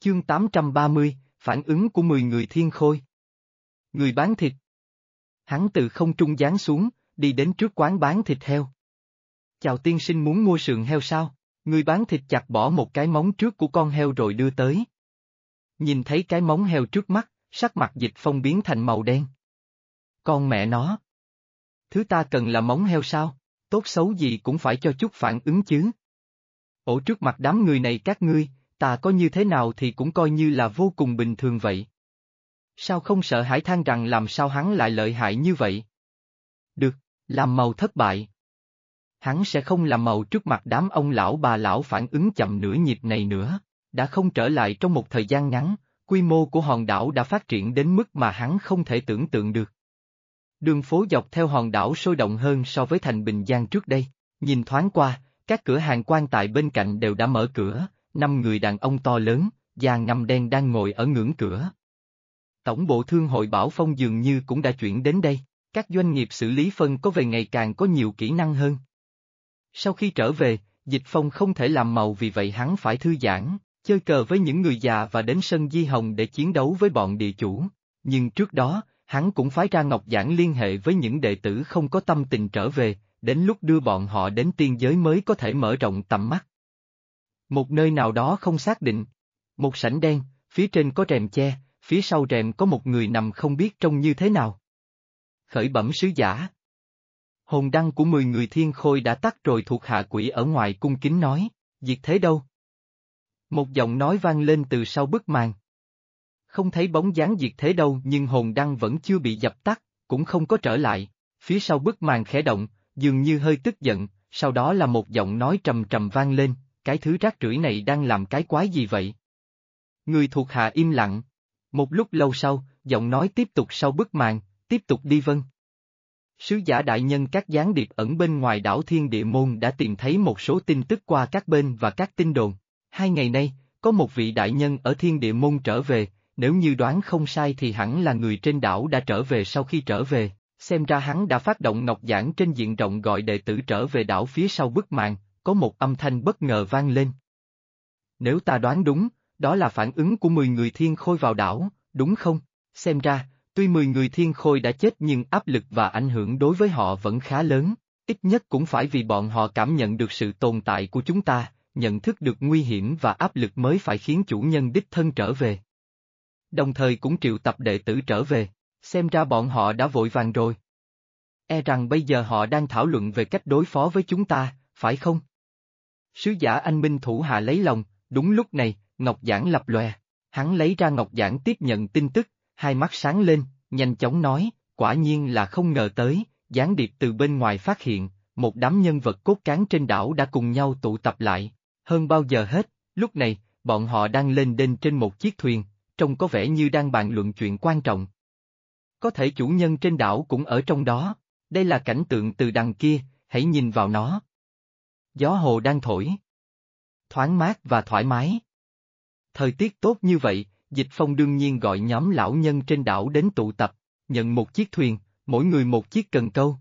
Chương 830, phản ứng của 10 người thiên khôi. Người bán thịt. Hắn từ không trung giáng xuống, đi đến trước quán bán thịt heo. Chào tiên sinh, muốn mua sườn heo sao? Người bán thịt chặt bỏ một cái móng trước của con heo rồi đưa tới. Nhìn thấy cái móng heo trước mắt, sắc mặt Dịch Phong biến thành màu đen. Con mẹ nó! Thứ ta cần là móng heo sao? Tốt xấu gì cũng phải cho chút phản ứng chứ. Ổ, trước mặt đám người này các ngươi, ta có như thế nào thì cũng coi như là vô cùng bình thường vậy. Sao không sợ hãi than rằng làm sao hắn lại lợi hại như vậy? Được, làm màu thất bại. Hắn sẽ không làm màu trước mặt đám ông lão bà lão phản ứng chậm nửa nhịp này nữa. Đã không trở lại trong một thời gian ngắn, quy mô của hòn đảo đã phát triển đến mức mà hắn không thể tưởng tượng được. Đường phố dọc theo hòn đảo sôi động hơn so với thành Bình Giang trước đây. Nhìn thoáng qua, các cửa hàng quan tài bên cạnh đều đã mở cửa, 5 người đàn ông to lớn, da ngăm đen đang ngồi ở ngưỡng cửa. Tổng bộ thương hội Bảo Phong dường như cũng đã chuyển đến đây, các doanh nghiệp xử lý phân có về ngày càng có nhiều kỹ năng hơn. Sau khi trở về, Dịch Phong không thể làm màu, vì vậy hắn phải thư giãn, chơi cờ với những người già và đến sân Di Hồng để chiến đấu với bọn địa chủ. Nhưng trước đó, hắn cũng phái ra Ngọc Giản liên hệ với những đệ tử không có tâm tình trở về, đến lúc đưa bọn họ đến tiên giới mới có thể mở rộng tầm mắt. Một nơi nào đó không xác định. Một sảnh đen, phía trên có rèm che, phía sau rèm có một người nằm không biết trông như thế nào. Khởi bẩm sứ giả. Hồn đăng của 10 người thiên khôi đã tắt rồi, thuộc hạ quỷ ở ngoài cung kính nói, Diệt Thế đâu? Một giọng nói vang lên từ sau bức màn. Không thấy bóng dáng Diệt Thế đâu, nhưng hồn đăng vẫn chưa bị dập tắt, cũng không có trở lại. Phía sau bức màn khẽ động, dường như hơi tức giận, sau đó là một giọng nói trầm trầm vang lên, cái thứ rác rưởi này đang làm cái quái gì vậy? Người thuộc hạ im lặng. Một lúc lâu sau, giọng nói tiếp tục sau bức màn, tiếp tục đi vâng. Sứ giả đại nhân, các gián điệp ẩn bên ngoài đảo Thiên Địa Môn đã tìm thấy một số tin tức qua các bên và các tin đồn. 2 ngày nay, có một vị đại nhân ở Thiên Địa Môn trở về, nếu như đoán không sai thì hẳn là người trên đảo đã trở về. Sau khi trở về, xem ra hắn đã phát động Ngọc Giản trên diện rộng gọi đệ tử trở về đảo. Phía sau bức màn, có một âm thanh bất ngờ vang lên. Nếu ta đoán đúng, đó là phản ứng của 10 người thiên khôi vào đảo, đúng không? Xem ra, tuy 10 người thiên khôi đã chết nhưng áp lực và ảnh hưởng đối với họ vẫn khá lớn, ít nhất cũng phải vì bọn họ cảm nhận được sự tồn tại của chúng ta, nhận thức được nguy hiểm và áp lực mới phải khiến chủ nhân đích thân trở về. Đồng thời cũng triệu tập đệ tử trở về, xem ra bọn họ đã vội vàng rồi. E rằng bây giờ họ đang thảo luận về cách đối phó với chúng ta, phải không? Sứ giả anh minh thủ hạ lấy lòng, đúng lúc này, Ngọc Giản lập lòe. Hắn lấy ra Ngọc Giản tiếp nhận tin tức, hai mắt sáng lên, nhanh chóng nói, quả nhiên là không ngờ tới, gián điệp từ bên ngoài phát hiện, một đám nhân vật cốt cán trên đảo đã cùng nhau tụ tập lại. Hơn bao giờ hết, lúc này, bọn họ đang lên đên trên một chiếc thuyền, trông có vẻ như đang bàn luận chuyện quan trọng. Có thể chủ nhân trên đảo cũng ở trong đó, đây là cảnh tượng từ đằng kia, hãy nhìn vào nó. Gió hồ đang thổi. Thoáng mát và thoải mái. Thời tiết tốt như vậy, Dịch Phong đương nhiên gọi nhóm lão nhân trên đảo đến tụ tập, nhận một chiếc thuyền, mỗi người một chiếc cần câu.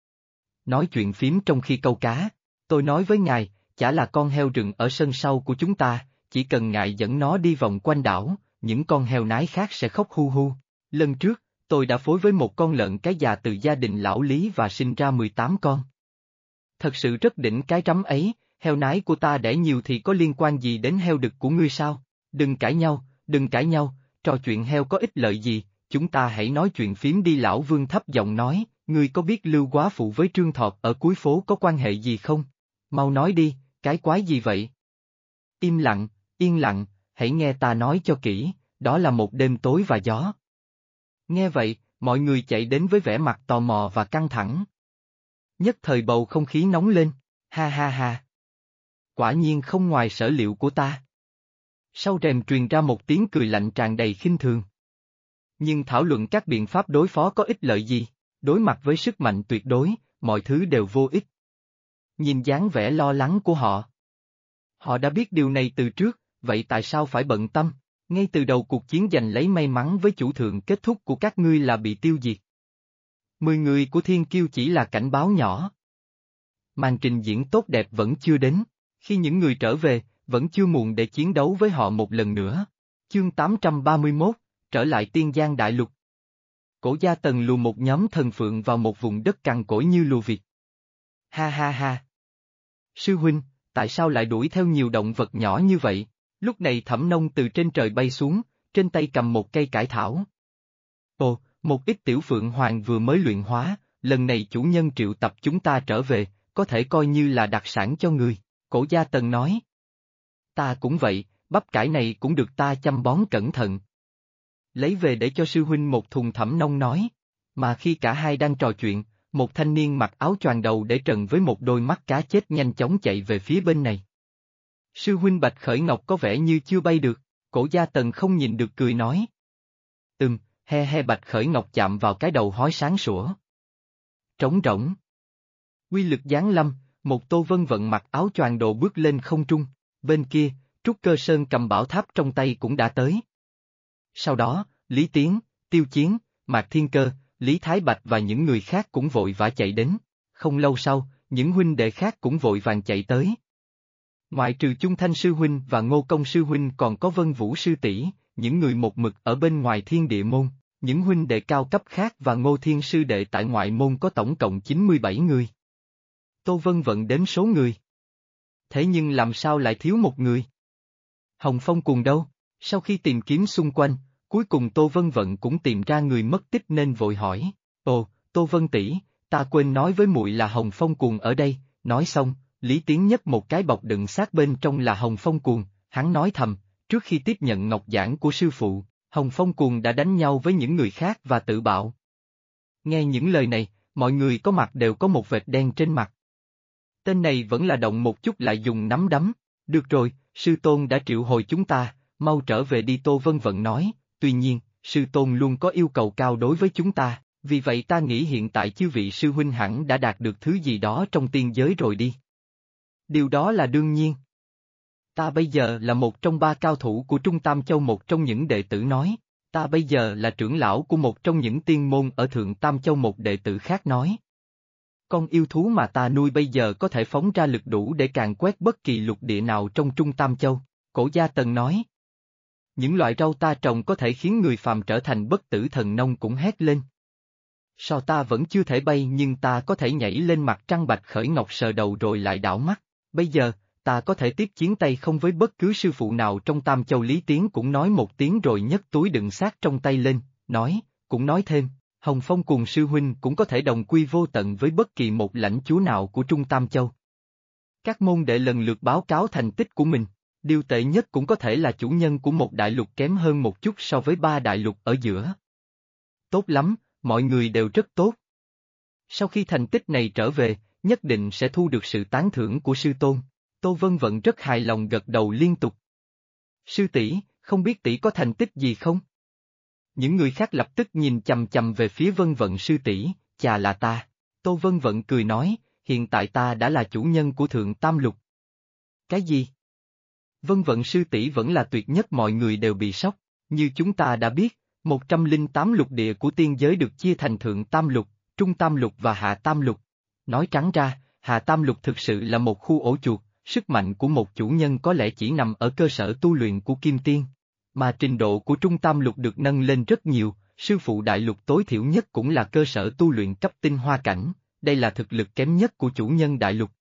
Nói chuyện phím trong khi câu cá, tôi nói với ngài, chả là con heo rừng ở sân sau của chúng ta, chỉ cần ngài dẫn nó đi vòng quanh đảo, những con heo nái khác sẽ khóc hu hu. Lần trước, tôi đã phối với một con lợn cái già từ gia đình lão Lý và sinh ra 18 con. Thật sự rất đỉnh cái rắm ấy, heo nái của ta đẻ nhiều thì có liên quan gì đến heo đực của ngươi sao? Đừng cãi nhau, trò chuyện heo có ích lợi gì, chúng ta hãy nói chuyện phím đi. Lão Vương thấp giọng nói, ngươi có biết Lưu Quá Phụ với Trương Thọt ở cuối phố có quan hệ gì không? Mau nói đi, cái quái gì vậy? Im lặng, yên lặng, hãy nghe ta nói cho kỹ, đó là một đêm tối và gió. Nghe vậy, mọi người chạy đến với vẻ mặt tò mò và căng thẳng. Nhất thời bầu không khí nóng lên, ha ha ha. Quả nhiên không ngoài sở liệu của ta. Sau rèm truyền ra một tiếng cười lạnh tràn đầy khinh thường. Nhưng thảo luận các biện pháp đối phó có ích lợi gì, đối mặt với sức mạnh tuyệt đối, mọi thứ đều vô ích. Nhìn dáng vẻ lo lắng của họ. Họ đã biết điều này từ trước, vậy tại sao phải bận tâm? Ngay từ đầu cuộc chiến giành lấy may mắn với chủ thượng, kết thúc của các ngươi là bị tiêu diệt. 10 người của Thiên Kiêu chỉ là cảnh báo nhỏ. Màn trình diễn tốt đẹp vẫn chưa đến, khi những người trở về, vẫn chưa muộn để chiến đấu với họ một lần nữa. Chương 831, trở lại Tiên Giang Đại Lục. Cổ Gia Tần lùa một nhóm thần phượng vào một vùng đất cằn cỗi như lùa vịt. Ha ha ha. Sư huynh, tại sao lại đuổi theo nhiều động vật nhỏ như vậy? Lúc này Thẩm Nông từ trên trời bay xuống, trên tay cầm một cây cải thảo. Ồ, một ít tiểu phượng hoàng vừa mới luyện hóa, lần này chủ nhân triệu tập chúng ta trở về, có thể coi như là đặc sản cho người, Cổ Gia Tần nói. Ta cũng vậy, bắp cải này cũng được ta chăm bón cẩn thận. Lấy về để cho sư huynh một thùng, Thẩm Nông nói. Mà khi cả hai đang trò chuyện, một thanh niên mặc áo choàng đầu để trần với một đôi mắt cá chết nhanh chóng chạy về phía bên này. Sư huynh Bạch Khởi Ngọc có vẻ như chưa bay được, Cổ Gia Tần không nhìn được cười nói. He he, Bạch Khởi Ngọc chạm vào cái đầu hói sáng sủa. Trống rỗng. Quy lực giáng lâm, một Tô Vân Vận mặc áo choàng đồ bước lên không trung, bên kia, Trúc Cơ Sơn cầm bảo tháp trong tay cũng đã tới. Sau đó, Lý Tiến, Tiêu Chiến, Mạc Thiên Cơ, Lý Thái Bạch và những người khác cũng vội vã chạy đến. Không lâu sau, những huynh đệ khác cũng vội vàng chạy tới. Ngoại trừ Chung Thanh sư huynh và Ngô Công sư huynh còn có Vân Vũ sư tỷ, những người một mực ở bên ngoài Thiên Địa môn, những huynh đệ cao cấp khác và Ngô Thiên sư đệ tại ngoại môn có tổng cộng 97 người. Tô Vân Vận đếm số người. Thế nhưng làm sao lại thiếu một người? Hồng Phong Cuồng đâu? Sau khi tìm kiếm xung quanh, cuối cùng Tô Vân Vận cũng tìm ra người mất tích nên vội hỏi. Ồ, Tô Vân tỷ, ta quên nói với muội là Hồng Phong Cuồng ở đây. Nói xong, Lý Tiến nhấc một cái bọc đựng xác bên trong là Hồng Phong Cuồng, hắn nói thầm, trước khi tiếp nhận ngọc giảng của sư phụ, Hồng Phong Cuồng đã đánh nhau với những người khác và tự bạo. Nghe những lời này, mọi người có mặt đều có một vệt đen trên mặt. Tên này vẫn là động một chút lại dùng nắm đấm. Được rồi, sư tôn đã triệu hồi chúng ta, mau trở về đi, Tô Vân Vận nói. Tuy nhiên, sư tôn luôn có yêu cầu cao đối với chúng ta, vì vậy ta nghĩ hiện tại chư vị sư huynh hẳn đã đạt được thứ gì đó trong tiên giới rồi đi. Điều đó là đương nhiên. Ta bây giờ là một trong 3 cao thủ của Trung Tam Châu, một trong những đệ tử nói. Ta bây giờ là trưởng lão của một trong những tiên môn ở Thượng Tam Châu, một đệ tử khác nói. Con yêu thú mà ta nuôi bây giờ có thể phóng ra lực đủ để càn quét bất kỳ lục địa nào trong Trung Tam Châu, Cổ Gia Tần nói. Những loại rau ta trồng có thể khiến người phàm trở thành bất tử, Thần Nông cũng hét lên. Sao ta vẫn chưa thể bay nhưng ta có thể nhảy lên mặt trăng, Bạch Khởi Ngọc sờ đầu rồi lại đảo mắt. Bây giờ, ta có thể tiếp chiến tay không với bất cứ sư phụ nào trong Tam Châu. Lý Tiến cũng nói một tiếng rồi nhấc túi đựng xác trong tay lên, cũng nói thêm, Hồng Phong Cuồng sư huynh cũng có thể đồng quy vô tận với bất kỳ một lãnh chúa nào của Trung Tam Châu. Các môn đệ lần lượt báo cáo thành tích của mình, điều tệ nhất cũng có thể là chủ nhân của một đại lục kém hơn một chút so với 3 đại lục ở giữa. Tốt lắm, mọi người đều rất tốt. Sau khi thành tích này trở về, nhất định sẽ thu được sự tán thưởng của sư tôn. Tô Vân Vận rất hài lòng gật đầu liên tục. Sư tỷ, không biết tỷ có thành tích gì không? Những người khác lập tức nhìn chằm chằm về phía Vân Vận sư tỷ. Chà, là ta. Tô Vân Vận cười nói, hiện tại ta đã là chủ nhân của Thượng Tam Lục. Cái gì? Vân Vận sư tỷ vẫn là tuyệt nhất, mọi người đều bị sốc. Như chúng ta đã biết, 108 lục địa của tiên giới được chia thành Thượng Tam Lục, Trung Tam Lục và Hạ Tam Lục. Nói trắng ra, Hạ Tam Lục thực sự là một khu ổ chuột, sức mạnh của một chủ nhân có lẽ chỉ nằm ở cơ sở tu luyện của Kim Tiên. Mà trình độ của Trung Tam Lục được nâng lên rất nhiều, sư phụ đại lục tối thiểu nhất cũng là cơ sở tu luyện cấp tinh hoa cảnh, đây là thực lực kém nhất của chủ nhân đại lục.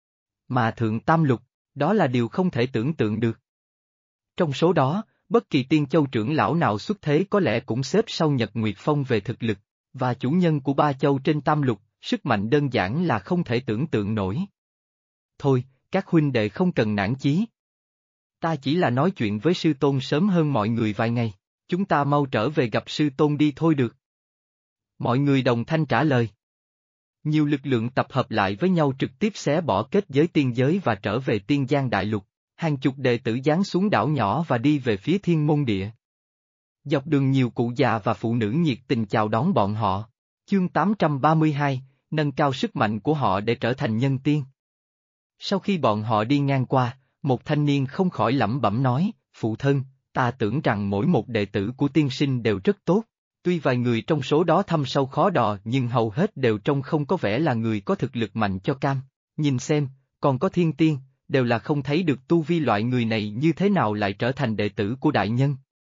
Mà Thượng Tam Lục, đó là điều không thể tưởng tượng được. Trong số đó, bất kỳ tiên châu trưởng lão nào xuất thế có lẽ cũng xếp sau Nhật Nguyệt Phong về thực lực, và chủ nhân của 3 châu trên Tam Lục, sức mạnh đơn giản là không thể tưởng tượng nổi. Thôi, các huynh đệ không cần nản chí. Ta chỉ là nói chuyện với sư tôn sớm hơn mọi người vài ngày, chúng ta mau trở về gặp sư tôn đi thôi được. Mọi người đồng thanh trả lời. Nhiều lực lượng tập hợp lại với nhau trực tiếp xé bỏ kết giới tiên giới và trở về Tiên Giang Đại Lục, hàng chục đệ tử giáng xuống đảo nhỏ và đi về phía Thiên Môn Địa. Dọc đường nhiều cụ già và phụ nữ nhiệt tình chào đón bọn họ. Chương 832, nâng cao sức mạnh của họ để trở thành nhân tiên. Sau khi bọn họ đi ngang qua, một thanh niên không khỏi lẩm bẩm nói, phụ thân, ta tưởng rằng mỗi một đệ tử của tiên sinh đều rất tốt, tuy vài người trong số đó thâm sâu khó đò nhưng hầu hết đều trông không có vẻ là người có thực lực mạnh cho cam. Nhìn xem, còn có thiên tiên, đều là không thấy được tu vi loại người này như thế nào lại trở thành đệ tử của đại nhân.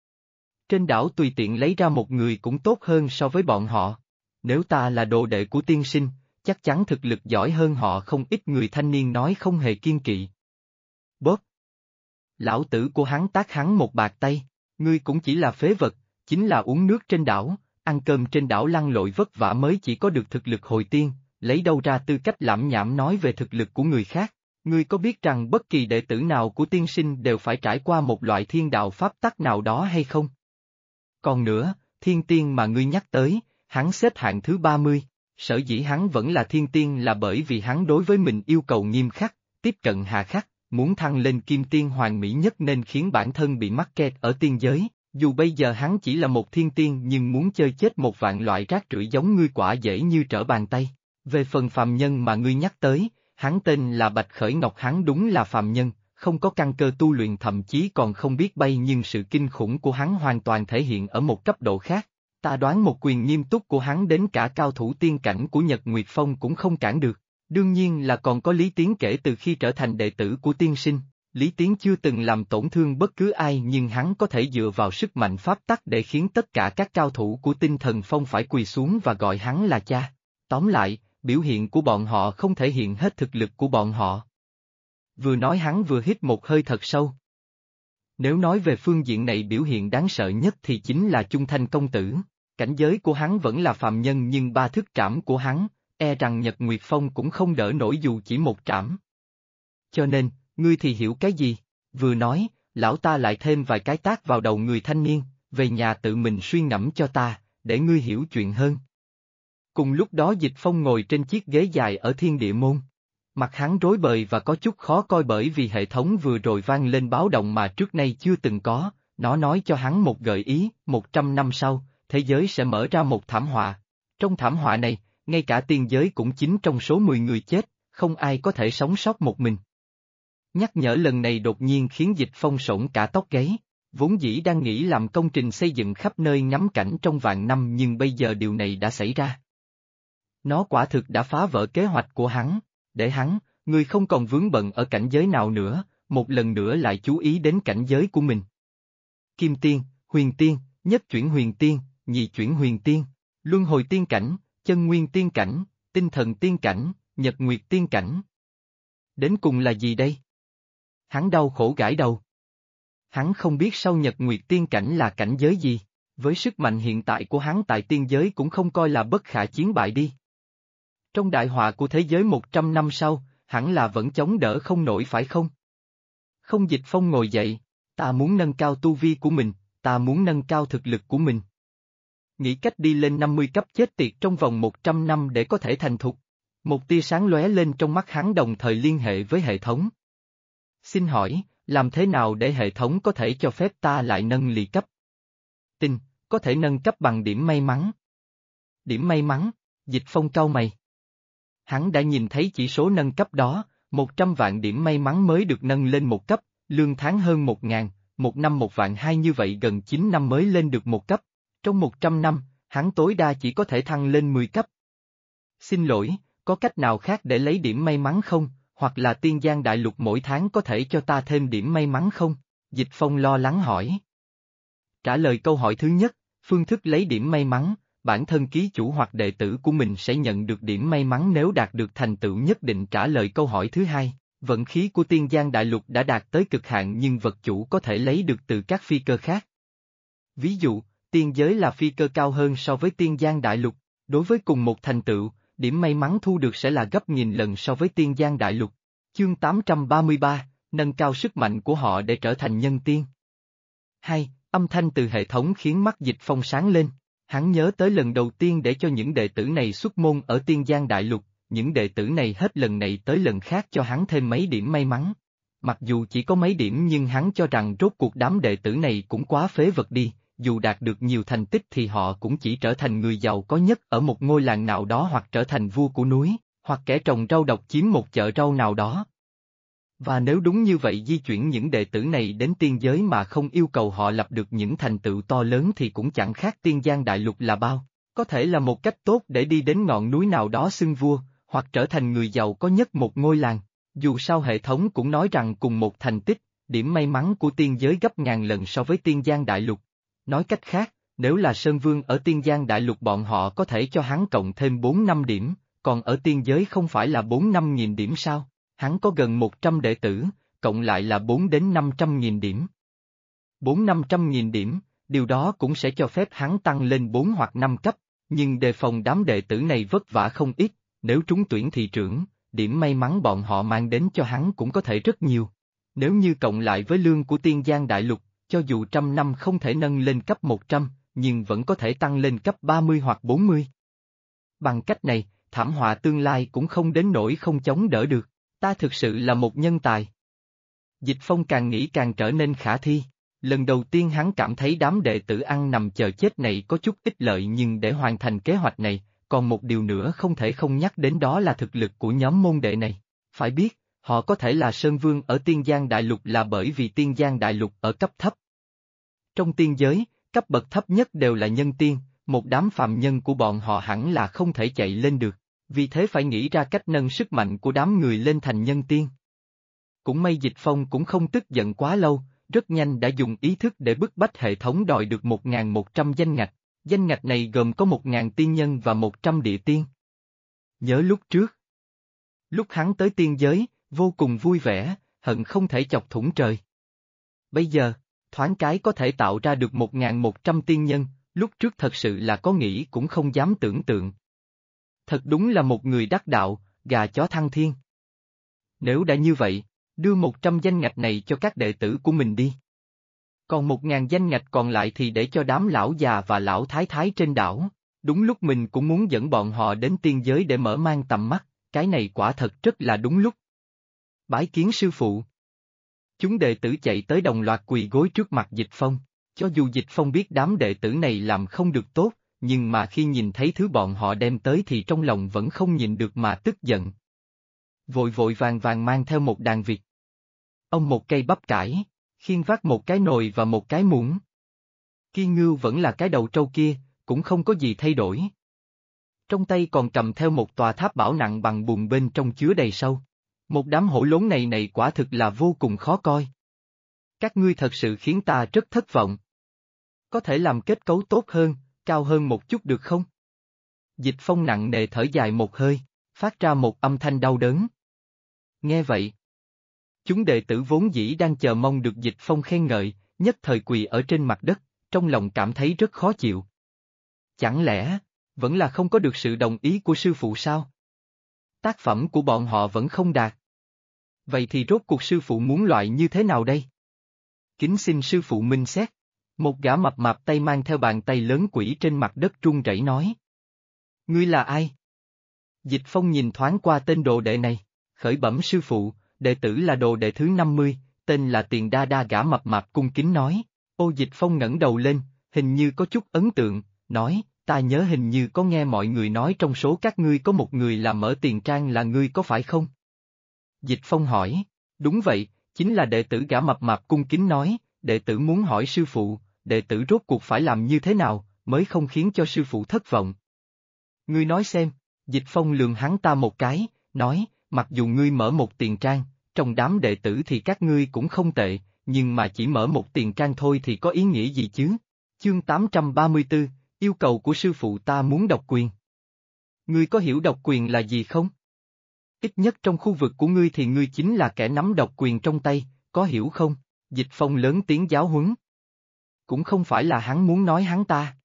Trên đảo tùy tiện lấy ra một người cũng tốt hơn so với bọn họ. Nếu ta là đồ đệ của tiên sinh, chắc chắn thực lực giỏi hơn họ không ít, người thanh niên nói không hề kiên kỵ. Bóp! Lão tử của hắn tát hắn một bạt tay, ngươi cũng chỉ là phế vật, chính là uống nước trên đảo, ăn cơm trên đảo lăn lội vất vả mới chỉ có được thực lực hồi tiên, lấy đâu ra tư cách lảm nhảm nói về thực lực của người khác. Ngươi có biết rằng bất kỳ đệ tử nào của tiên sinh đều phải trải qua một loại thiên đạo pháp tắc nào đó hay không? Còn nữa, thiên tiên mà ngươi nhắc tới, hắn xếp hạng thứ 30, sở dĩ hắn vẫn là thiên tiên là bởi vì hắn đối với mình yêu cầu nghiêm khắc, tiếp cận hà khắc, muốn thăng lên kim tiên hoàn mỹ nhất nên khiến bản thân bị mắc kẹt ở tiên giới, dù bây giờ hắn chỉ là một thiên tiên nhưng muốn chơi chết một vạn loại rác rưởi giống ngươi quả dễ như trở bàn tay. Về phần phàm nhân mà ngươi nhắc tới, hắn tên là Bạch Khởi Ngọc, hắn đúng là phàm nhân, không có căn cơ tu luyện thậm chí còn không biết bay, nhưng sự kinh khủng của hắn hoàn toàn thể hiện ở một cấp độ khác. Ta đoán một quyền nghiêm túc của hắn đến cả cao thủ tiên cảnh của Nhật Nguyệt Phong cũng không cản được. Đương nhiên là còn có Lý Tiến, kể từ khi trở thành đệ tử của tiên sinh, Lý Tiến chưa từng làm tổn thương bất cứ ai, nhưng hắn có thể dựa vào sức mạnh pháp tắc để khiến tất cả các cao thủ của Tinh Thần Phong phải quỳ xuống và gọi hắn là cha. Tóm lại, biểu hiện của bọn họ không thể hiện hết thực lực của bọn họ. Vừa nói hắn vừa hít một hơi thật sâu. Nếu nói về phương diện này biểu hiện đáng sợ nhất thì chính là Chung Thanh công tử, cảnh giới của hắn vẫn là phàm nhân nhưng ba thức trảm của hắn, e rằng Nhật Nguyệt Phong cũng không đỡ nổi dù chỉ một trảm. Cho nên, ngươi thì hiểu cái gì? Vừa nói, lão ta lại thêm vài cái tát vào đầu người thanh niên, về nhà tự mình suy ngẫm cho ta, để ngươi hiểu chuyện hơn. Cùng lúc đó Dịch Phong ngồi trên chiếc ghế dài ở Thiên Địa Môn. Mặt hắn rối bời và có chút khó coi bởi vì hệ thống vừa rồi vang lên báo động mà trước nay chưa từng có, nó nói cho hắn một gợi ý, 100 năm sau, thế giới sẽ mở ra một thảm họa. Trong thảm họa này, ngay cả tiên giới cũng chính trong số 10 người chết, không ai có thể sống sót một mình. Nhắc nhở lần này đột nhiên khiến Dịch Phong sởn cả tóc gáy, vốn dĩ đang nghĩ làm công trình xây dựng khắp nơi ngắm cảnh trong vạn năm nhưng bây giờ điều này đã xảy ra. Nó quả thực đã phá vỡ kế hoạch của hắn, để hắn, người không còn vướng bận ở cảnh giới nào nữa, một lần nữa lại chú ý đến cảnh giới của mình. Kim tiên, huyền tiên, nhất chuyển huyền tiên, nhị chuyển huyền tiên, luân hồi tiên cảnh, chân nguyên tiên cảnh, tinh thần tiên cảnh, nhật nguyệt tiên cảnh. Đến cùng là gì đây? Hắn đau khổ gãi đầu. Hắn không biết sau nhật nguyệt tiên cảnh là cảnh giới gì, với sức mạnh hiện tại của hắn tại tiên giới cũng không coi là bất khả chiến bại đi. Trong đại họa của thế giới 100 năm sau, hẳn là vẫn chống đỡ không nổi phải không? Không. Dịch Phong ngồi dậy, ta muốn nâng cao tu vi của mình, ta muốn nâng cao thực lực của mình. Nghĩ cách đi lên 50 cấp chết tiệt trong vòng 100 năm để có thể thành thục. Một tia sáng lóe lên trong mắt hắn đồng thời liên hệ với hệ thống. Xin hỏi, làm thế nào để hệ thống có thể cho phép ta lại nâng lì cấp? Tin, có thể nâng cấp bằng điểm may mắn. Điểm may mắn? Dịch Phong cau mày. Hắn đã nhìn thấy chỉ số nâng cấp đó, 100 vạn điểm may mắn mới được nâng lên một cấp, lương tháng hơn 1.000, một năm 1.200, như vậy gần 9 năm mới lên được một cấp. Trong 100 năm, hắn tối đa chỉ có thể thăng lên 10 cấp. Xin lỗi, có cách nào khác để lấy điểm may mắn không, hoặc là Tiên Giang Đại Lục mỗi tháng có thể cho ta thêm điểm may mắn không? Dịch Phong lo lắng hỏi. Trả lời câu hỏi thứ nhất, phương thức lấy điểm may mắn, bản thân ký chủ hoặc đệ tử của mình sẽ nhận được điểm may mắn nếu đạt được thành tựu nhất định. Trả lời câu hỏi thứ hai, vận khí của Tiên Giang Đại Lục đã đạt tới cực hạn nhưng vật chủ có thể lấy được từ các phi cơ khác. Ví dụ, tiên giới là phi cơ cao hơn so với Tiên Giang Đại Lục, đối với cùng một thành tựu, điểm may mắn thu được sẽ là gấp nghìn lần so với Tiên Giang Đại Lục. Chương 833, nâng cao sức mạnh của họ để trở thành nhân tiên. 2. Âm thanh từ hệ thống khiến mắt Dịch Phong sáng lên. Hắn nhớ tới lần đầu tiên để cho những đệ tử này xuất môn ở Tiên Giang Đại Lục, những đệ tử này hết lần này tới lần khác cho hắn thêm mấy điểm may mắn. Mặc dù chỉ có mấy điểm nhưng hắn cho rằng rốt cuộc đám đệ tử này cũng quá phế vật đi, dù đạt được nhiều thành tích thì họ cũng chỉ trở thành người giàu có nhất ở một ngôi làng nào đó hoặc trở thành vua của núi, hoặc kẻ trồng rau độc chiếm một chợ rau nào đó. Và nếu đúng như vậy di chuyển những đệ tử này đến tiên giới mà không yêu cầu họ lập được những thành tựu to lớn thì cũng chẳng khác Tiên Giang Đại Lục là bao, có thể là một cách tốt để đi đến ngọn núi nào đó xưng vua, hoặc trở thành người giàu có nhất một ngôi làng. Dù sao hệ thống cũng nói rằng cùng một thành tích, điểm may mắn của tiên giới gấp ngàn lần so với Tiên Giang Đại Lục. Nói cách khác, nếu là Sơn Vương ở Tiên Giang Đại Lục bọn họ có thể cho hắn cộng thêm 4-5 điểm, còn ở tiên giới không phải là 4-5 nghìn điểm sao? Hắn có gần 100 đệ tử, cộng lại là 4 đến 500 nghìn điểm. 4-500 nghìn điểm, điều đó cũng sẽ cho phép hắn tăng lên 4 hoặc 5 cấp, nhưng đề phòng đám đệ tử này vất vả không ít, nếu trúng tuyển thị trưởng, điểm may mắn bọn họ mang đến cho hắn cũng có thể rất nhiều. Nếu như cộng lại với lương của Tiên Giang Đại Lục, cho dù 100 năm không thể nâng lên cấp 100, nhưng vẫn có thể tăng lên cấp 30 hoặc 40. Bằng cách này, thảm họa tương lai cũng không đến nỗi không chống đỡ được. Ta thực sự là một nhân tài. Dịch Phong càng nghĩ càng trở nên khả thi. Lần đầu tiên hắn cảm thấy đám đệ tử ăn nằm chờ chết này có chút ích lợi, nhưng để hoàn thành kế hoạch này, còn một điều nữa không thể không nhắc đến, đó là thực lực của nhóm môn đệ này. Phải biết, họ có thể là Sơn Vương ở Tiên Giang Đại Lục là bởi vì Tiên Giang Đại Lục ở cấp thấp. Trong tiên giới, cấp bậc thấp nhất đều là nhân tiên, một đám phàm nhân của bọn họ hẳn là không thể chạy lên được, vì thế phải nghĩ ra cách nâng sức mạnh của đám người lên thành nhân tiên. Cũng may Dịch Phong cũng không tức giận quá lâu, rất nhanh đã dùng ý thức để bức bách hệ thống đòi được 1.100 danh ngạch, danh ngạch này gồm có 1.000 tiên nhân và 100 địa tiên. Nhớ lúc trước, lúc hắn tới tiên giới, vô cùng vui vẻ, hận không thể chọc thủng trời. Bây giờ, thoáng cái có thể tạo ra được 1.100 tiên nhân, lúc trước thật sự là có nghĩ cũng không dám tưởng tượng. Thật đúng là một người đắc đạo, gà chó thăng thiên. Nếu đã như vậy, đưa 100 danh ngạch này cho các đệ tử của mình đi. Còn 1.000 danh ngạch còn lại thì để cho đám lão già và lão thái thái trên đảo. Đúng lúc mình cũng muốn dẫn bọn họ đến tiên giới để mở mang tầm mắt, cái này quả thật rất là đúng lúc. Bái kiến sư phụ. Chúng đệ tử chạy tới đồng loạt quỳ gối trước mặt Dịch Phong. Cho dù Dịch Phong biết đám đệ tử này làm không được tốt, nhưng mà khi nhìn thấy thứ bọn họ đem tới thì trong lòng vẫn không nhịn được mà tức giận. Vội vội vàng vàng mang theo một đàn vịt. Ông một cây bắp cải, khiêng vác một cái nồi và một cái muỗng. Ki Ngưu vẫn là cái đầu trâu kia, cũng không có gì thay đổi. Trong tay còn cầm theo một tòa tháp bảo nặng bằng bùn bên trong chứa đầy sâu. Một đám hổ lốn này quả thực là vô cùng khó coi. Các ngươi thật sự khiến ta rất thất vọng. Có thể làm kết cấu tốt hơn, cao hơn một chút được không? Dịch Phong nặng nề thở dài một hơi, phát ra một âm thanh đau đớn. Nghe vậy, chúng đệ tử vốn dĩ đang chờ mong được Dịch Phong khen ngợi, nhất thời quỳ ở trên mặt đất, trong lòng cảm thấy rất khó chịu. Chẳng lẽ, vẫn là không có được sự đồng ý của sư phụ sao? Tác phẩm của bọn họ vẫn không đạt. Vậy thì rốt cuộc sư phụ muốn loại như thế nào đây? Kính xin sư phụ minh xét. Một gã mập mạp tay mang theo bàn tay lớn quỷ trên mặt đất run rẩy nói. Ngươi là ai? Dịch Phong nhìn thoáng qua tên đồ đệ này, khởi bẩm sư phụ, đệ tử là đồ đệ thứ 50, tên là Tiền Đa Đa. Gã mập mạp cung kính nói. Ô Dịch Phong ngẩng đầu lên, hình như có chút ấn tượng, nói, ta nhớ hình như có nghe mọi người nói trong số các ngươi có một người làm ở Tiền Trang, là ngươi có phải không? Dịch Phong hỏi, đúng vậy, chính là đệ tử. Gã mập mạp cung kính nói, đệ tử muốn hỏi sư phụ, đệ tử rốt cuộc phải làm như thế nào, mới không khiến cho sư phụ thất vọng. Ngươi nói xem. Dịch Phong lườm hắn ta một cái, nói, mặc dù ngươi mở một tiền trang, trong đám đệ tử thì các ngươi cũng không tệ, nhưng mà chỉ mở một tiền trang thôi thì có ý nghĩa gì chứ? Chương 834, yêu cầu của sư phụ, ta muốn độc quyền. Ngươi có hiểu độc quyền là gì không? Ít nhất trong khu vực của ngươi thì ngươi chính là kẻ nắm độc quyền trong tay, có hiểu không? Dịch Phong lớn tiếng giáo huấn. Cũng không phải là hắn muốn nói hắn ta.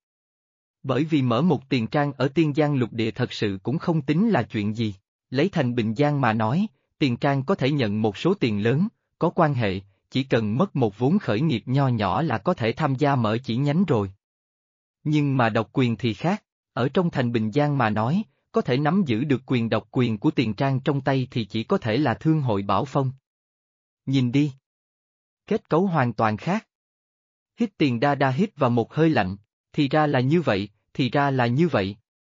Bởi vì mở một tiền trang ở Tiên Giang lục địa thật sự cũng không tính là chuyện gì. Lấy thành Bình Giang mà nói, tiền trang có thể nhận một số tiền lớn, có quan hệ, chỉ cần mất một vốn khởi nghiệp nho nhỏ là có thể tham gia mở chỉ nhánh rồi. Nhưng mà độc quyền thì khác, ở trong thành Bình Giang mà nói, có thể nắm giữ được quyền độc quyền của tiền trang trong tay thì chỉ có thể là Thương hội Bảo Phong. Nhìn đi. Kết cấu hoàn toàn khác. Hít Tiền Đa Đa hít vào một hơi lạnh, thì ra là như vậy, thì ra là như vậy.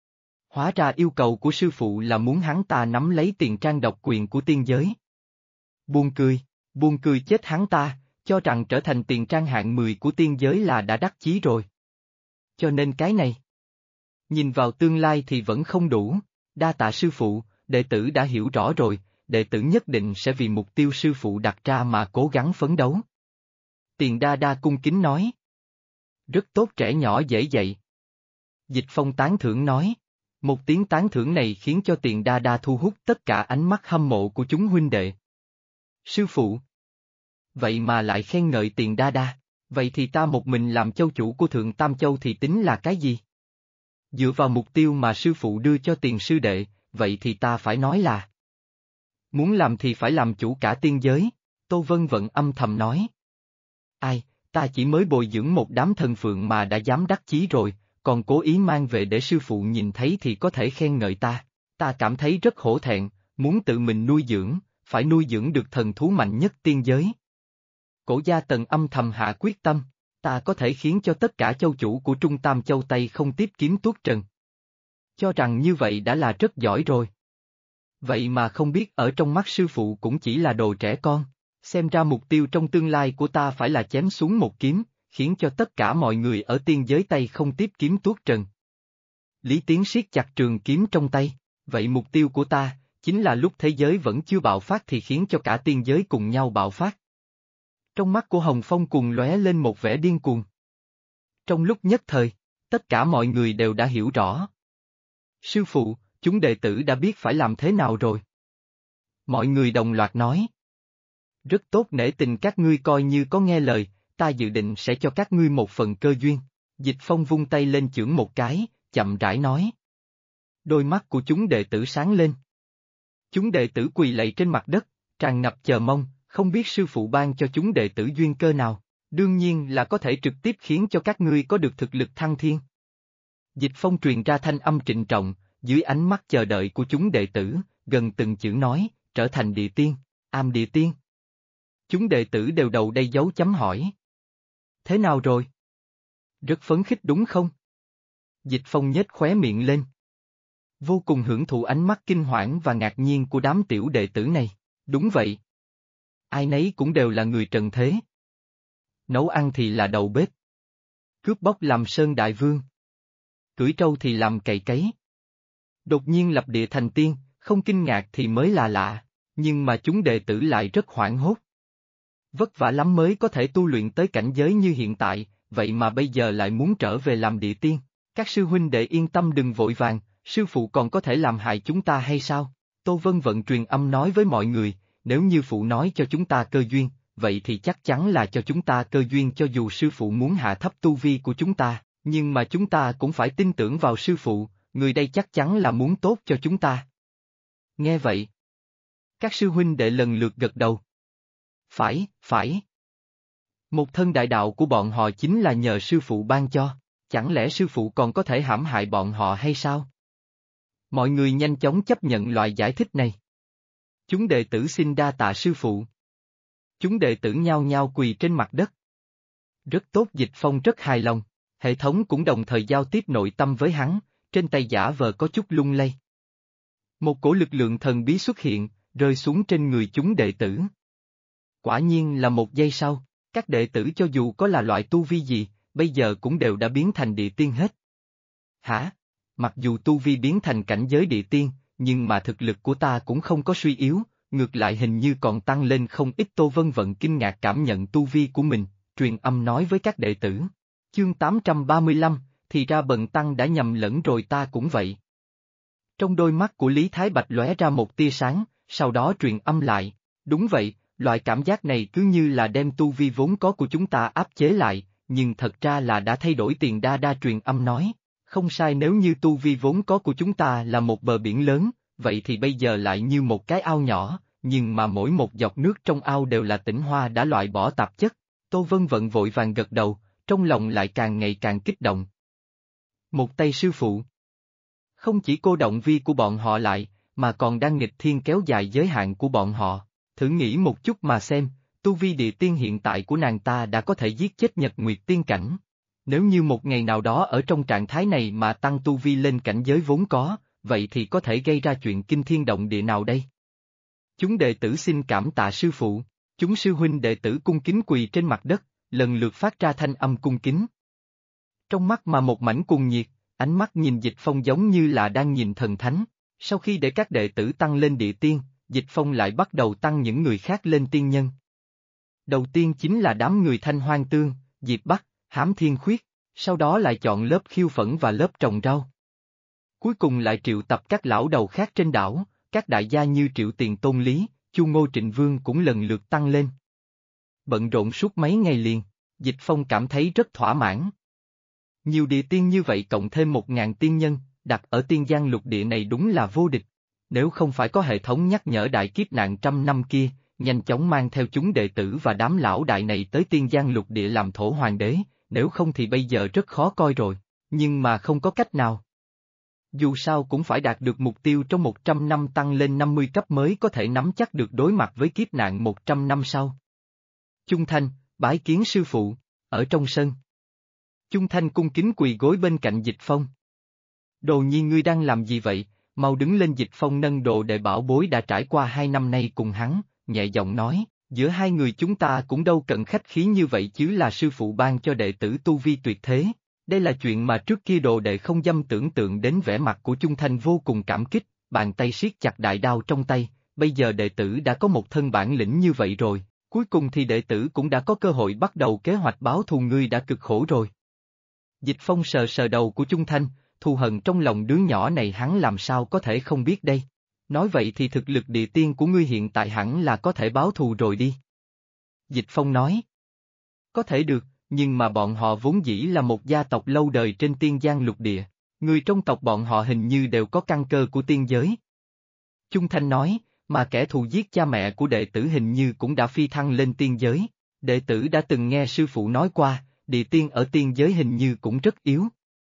Hóa ra yêu cầu của sư phụ là muốn hắn ta nắm lấy tiền trang độc quyền của tiên giới. Buồn cười chết hắn ta, cho rằng trở thành tiền trang hạng 10 của tiên giới là đã đắc chí rồi. Cho nên cái này, nhìn vào tương lai thì vẫn không đủ, đa tạ sư phụ, đệ tử đã hiểu rõ rồi, đệ tử nhất định sẽ vì mục tiêu sư phụ đặt ra mà cố gắng phấn đấu. Tiền Đa Đa cung kính nói. Rất tốt, trẻ nhỏ dễ dạy. Dịch Phong tán thưởng nói. Một tiếng tán thưởng này khiến cho Tiền Đa Đa thu hút tất cả ánh mắt hâm mộ của chúng huynh đệ. Sư phụ. Vậy mà lại khen ngợi Tiền Đa Đa, vậy thì ta một mình làm châu chủ của Thượng Tam Châu thì tính là cái gì? Dựa vào mục tiêu mà sư phụ đưa cho Tiền sư đệ, vậy thì ta phải nói là muốn làm thì phải làm chủ cả tiên giới, Tô Vân Vận âm thầm nói. Ai, ta chỉ mới bồi dưỡng một đám thần phượng mà đã dám đắc chí rồi, còn cố ý mang về để sư phụ nhìn thấy thì có thể khen ngợi ta cảm thấy rất hổ thẹn, muốn tự mình nuôi dưỡng, phải nuôi dưỡng được thần thú mạnh nhất tiên giới. Cổ Gia Tần âm thầm hạ quyết tâm, ta có thể khiến cho tất cả châu chủ của Trung Tam Châu Tây không tiếp kiếm tuốt trần. Cho rằng như vậy đã là rất giỏi rồi. Vậy mà không biết ở trong mắt sư phụ cũng chỉ là đồ trẻ con, xem ra mục tiêu trong tương lai của ta phải là chém xuống một kiếm, khiến cho tất cả mọi người ở tiên giới Tây không tiếp kiếm tuốt trần. Lý Tiến siết chặt trường kiếm trong tay, vậy mục tiêu của ta, chính là lúc thế giới vẫn chưa bạo phát thì khiến cho cả tiên giới cùng nhau bạo phát. Trong mắt của Hồng Phong cùng lóe lên một vẻ điên cuồng. Trong lúc nhất thời, tất cả mọi người đều đã hiểu rõ. Sư phụ, chúng đệ tử đã biết phải làm thế nào rồi. Mọi người đồng loạt nói. Rất tốt, nể tình các ngươi coi như có nghe lời, ta dự định sẽ cho các ngươi một phần cơ duyên. Dịch Phong vung tay lên chưởng một cái, chậm rãi nói. Đôi mắt của chúng đệ tử sáng lên. Chúng đệ tử quỳ lạy trên mặt đất, tràn ngập chờ mong, không biết sư phụ ban cho chúng đệ tử duyên cơ nào, đương nhiên là có thể trực tiếp khiến cho các ngươi có được thực lực thăng thiên. Dịch Phong truyền ra thanh âm trịnh trọng, dưới ánh mắt chờ đợi của chúng đệ tử, gần từng chữ nói, trở thành địa tiên, am địa tiên. Chúng đệ tử đều đầu đây dấu chấm hỏi. Thế nào rồi? Rất phấn khích đúng không? Dịch Phong nhếch khóe miệng lên. Vô cùng hưởng thụ ánh mắt kinh hoảng và ngạc nhiên của đám tiểu đệ tử này, đúng vậy. Ai nấy cũng đều là người trần thế. Nấu ăn thì là đầu bếp. Cướp bóc làm sơn đại vương. Cưỡi trâu thì làm cày cấy. Đột nhiên lập địa thành tiên, không kinh ngạc thì mới là lạ, nhưng mà chúng đệ tử lại rất hoảng hốt. Vất vả lắm mới có thể tu luyện tới cảnh giới như hiện tại, vậy mà bây giờ lại muốn trở về làm địa tiên. Các sư huynh đệ yên tâm đừng vội vàng, sư phụ còn có thể làm hại chúng ta hay sao? Tô Vân Vận truyền âm nói với mọi người, nếu như phụ nói cho chúng ta cơ duyên, vậy thì chắc chắn là cho chúng ta cơ duyên cho dù sư phụ muốn hạ thấp tu vi của chúng ta, nhưng mà chúng ta cũng phải tin tưởng vào sư phụ, người đây chắc chắn là muốn tốt cho chúng ta. Nghe vậy, các sư huynh đệ lần lượt gật đầu. Phải. Một thân đại đạo của bọn họ chính là nhờ sư phụ ban cho, chẳng lẽ sư phụ còn có thể hãm hại bọn họ hay sao? Mọi người nhanh chóng chấp nhận loại giải thích này. Chúng đệ tử xin đa tạ sư phụ. Chúng đệ tử nhao nhao quỳ trên mặt đất. Rất tốt, Dịch Phong rất hài lòng, hệ thống cũng đồng thời giao tiếp nội tâm với hắn, trên tay giả vờ có chút lung lay. Một cổ lực lượng thần bí xuất hiện, rơi xuống trên người chúng đệ tử. Quả nhiên là một giây sau, các đệ tử cho dù có là loại tu vi gì, bây giờ cũng đều đã biến thành địa tiên hết. Hả? Mặc dù tu vi biến thành cảnh giới địa tiên, nhưng mà thực lực của ta cũng không có suy yếu, ngược lại hình như còn tăng lên không ít. Tô Vân Vận kinh ngạc cảm nhận tu vi của mình, truyền âm nói với các đệ tử. Chương 835, thì ra Bần Tăng đã nhầm lẫn rồi, ta cũng vậy. Trong đôi mắt của Lý Thái Bạch lóe ra một tia sáng, sau đó truyền âm lại, đúng vậy, loại cảm giác này cứ như là đem tu vi vốn có của chúng ta áp chế lại, nhưng thật ra là đã thay đổi. Tiền Đa Đa truyền âm nói, không sai, nếu như tu vi vốn có của chúng ta là một bờ biển lớn, vậy thì bây giờ lại như một cái ao nhỏ, nhưng mà mỗi một giọt nước trong ao đều là tinh hoa đã loại bỏ tạp chất. Tô Vân Vận vội vàng gật đầu, trong lòng lại càng ngày càng kích động. Một tay sư phụ. Không chỉ cô động vi của bọn họ lại, mà còn đang nghịch thiên kéo dài giới hạn của bọn họ. Thử nghĩ một chút mà xem, tu vi địa tiên hiện tại của nàng ta đã có thể giết chết Nhật Nguyệt tiên cảnh. Nếu như một ngày nào đó ở trong trạng thái này mà tăng tu vi lên cảnh giới vốn có, vậy thì có thể gây ra chuyện kinh thiên động địa nào đây? Chúng đệ tử xin cảm tạ sư phụ, chúng sư huynh đệ tử cung kính quỳ trên mặt đất, lần lượt phát ra thanh âm cung kính. Trong mắt mà một mảnh cuồng nhiệt, ánh mắt nhìn Dịch Phong giống như là đang nhìn thần thánh. Sau khi để các đệ tử tăng lên địa tiên, Dịch Phong lại bắt đầu tăng những người khác lên tiên nhân. Đầu tiên chính là đám người Thanh Hoang Tương, Diệp Bắc, Hám Thiên Khuyết, Sau đó lại chọn lớp khiêu phẫn và lớp trồng rau. Cuối cùng lại triệu tập các lão đầu khác trên đảo, các đại gia như Triệu Tiền Tôn Lý, Chu Ngô Trịnh Vương cũng lần lượt tăng lên. Bận rộn suốt mấy ngày liền, Dịch Phong cảm thấy rất thỏa mãn. Nhiều địa tiên như vậy cộng thêm 1000 tiên nhân, đặt ở tiên giang lục địa này đúng là vô địch. Nếu không phải có hệ thống nhắc nhở đại kiếp nạn trăm năm kia, nhanh chóng mang theo chúng đệ tử và đám lão đại này tới tiên giang lục địa làm thổ hoàng đế, nếu không thì bây giờ rất khó coi rồi, nhưng mà không có cách nào. Dù sao cũng phải đạt được mục tiêu trong 100 năm tăng lên 50 cấp mới có thể nắm chắc được đối mặt với kiếp nạn 100 năm sau. Chung Thanh, bái kiến sư phụ, ở trong sân. Chung Thanh cung kính quỳ gối bên cạnh Dịch Phong. Đồ Nhi ngươi đang làm gì vậy, mau đứng lên. Dịch Phong nâng đồ đệ bảo bối đã trải qua 2 năm nay cùng hắn, nhẹ giọng nói, giữa hai người chúng ta cũng đâu cần khách khí như vậy chứ, là sư phụ ban cho đệ tử tu vi tuyệt thế. Đây là chuyện mà trước kia đồ đệ không dám tưởng tượng đến. Vẻ mặt của Chung Thanh vô cùng cảm kích, bàn tay siết chặt đại đao trong tay, bây giờ đệ tử đã có một thân bản lĩnh như vậy rồi, cuối cùng thì đệ tử cũng đã có cơ hội bắt đầu kế hoạch báo thù. Ngươi đã cực khổ rồi. Dịch Phong sờ sờ đầu của Chung Thanh, thù hận trong lòng đứa nhỏ này hắn làm sao có thể không biết đây. Nói vậy thì thực lực địa tiên của ngươi hiện tại hẳn là có thể báo thù rồi đi. Dịch Phong nói. Có thể được, nhưng mà bọn họ vốn dĩ là một gia tộc lâu đời trên tiên giang lục địa, người trong tộc bọn họ hình như đều có căn cơ của tiên giới. Chung Thanh nói, mà kẻ thù giết cha mẹ của đệ tử hình như cũng đã phi thăng lên tiên giới. Đệ tử đã từng nghe sư phụ nói qua, địa tiên ở tiên giới hình như cũng rất yếu.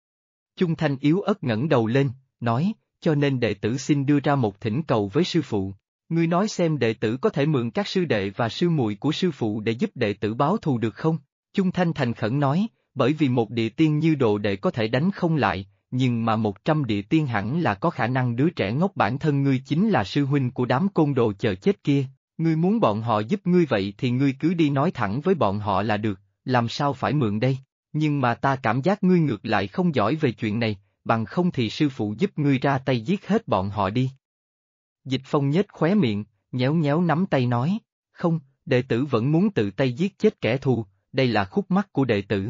Chung Thanh yếu ớt ngẩng đầu lên, nói, cho nên đệ tử xin đưa ra một thỉnh cầu với sư phụ. Ngươi nói xem đệ tử có thể mượn các sư đệ và sư muội của sư phụ để giúp đệ tử báo thù được không? Chung Thanh thành khẩn nói, bởi vì một địa tiên như đồ đệ có thể đánh không lại, nhưng mà 100 địa tiên hẳn là có khả năng. Đứa trẻ ngốc bản thân ngươi chính là sư huynh của đám côn đồ chờ chết kia, ngươi muốn bọn họ giúp ngươi vậy thì ngươi cứ đi nói thẳng với bọn họ là được, làm sao phải mượn đây? Nhưng mà ta cảm giác ngươi ngược lại không giỏi về chuyện này, bằng không thì sư phụ giúp ngươi ra tay giết hết bọn họ đi. Dịch Phong nhếch khóe miệng, nhéo nhéo nắm tay nói, không, đệ tử vẫn muốn tự tay giết chết kẻ thù, đây là khúc mắc của đệ tử.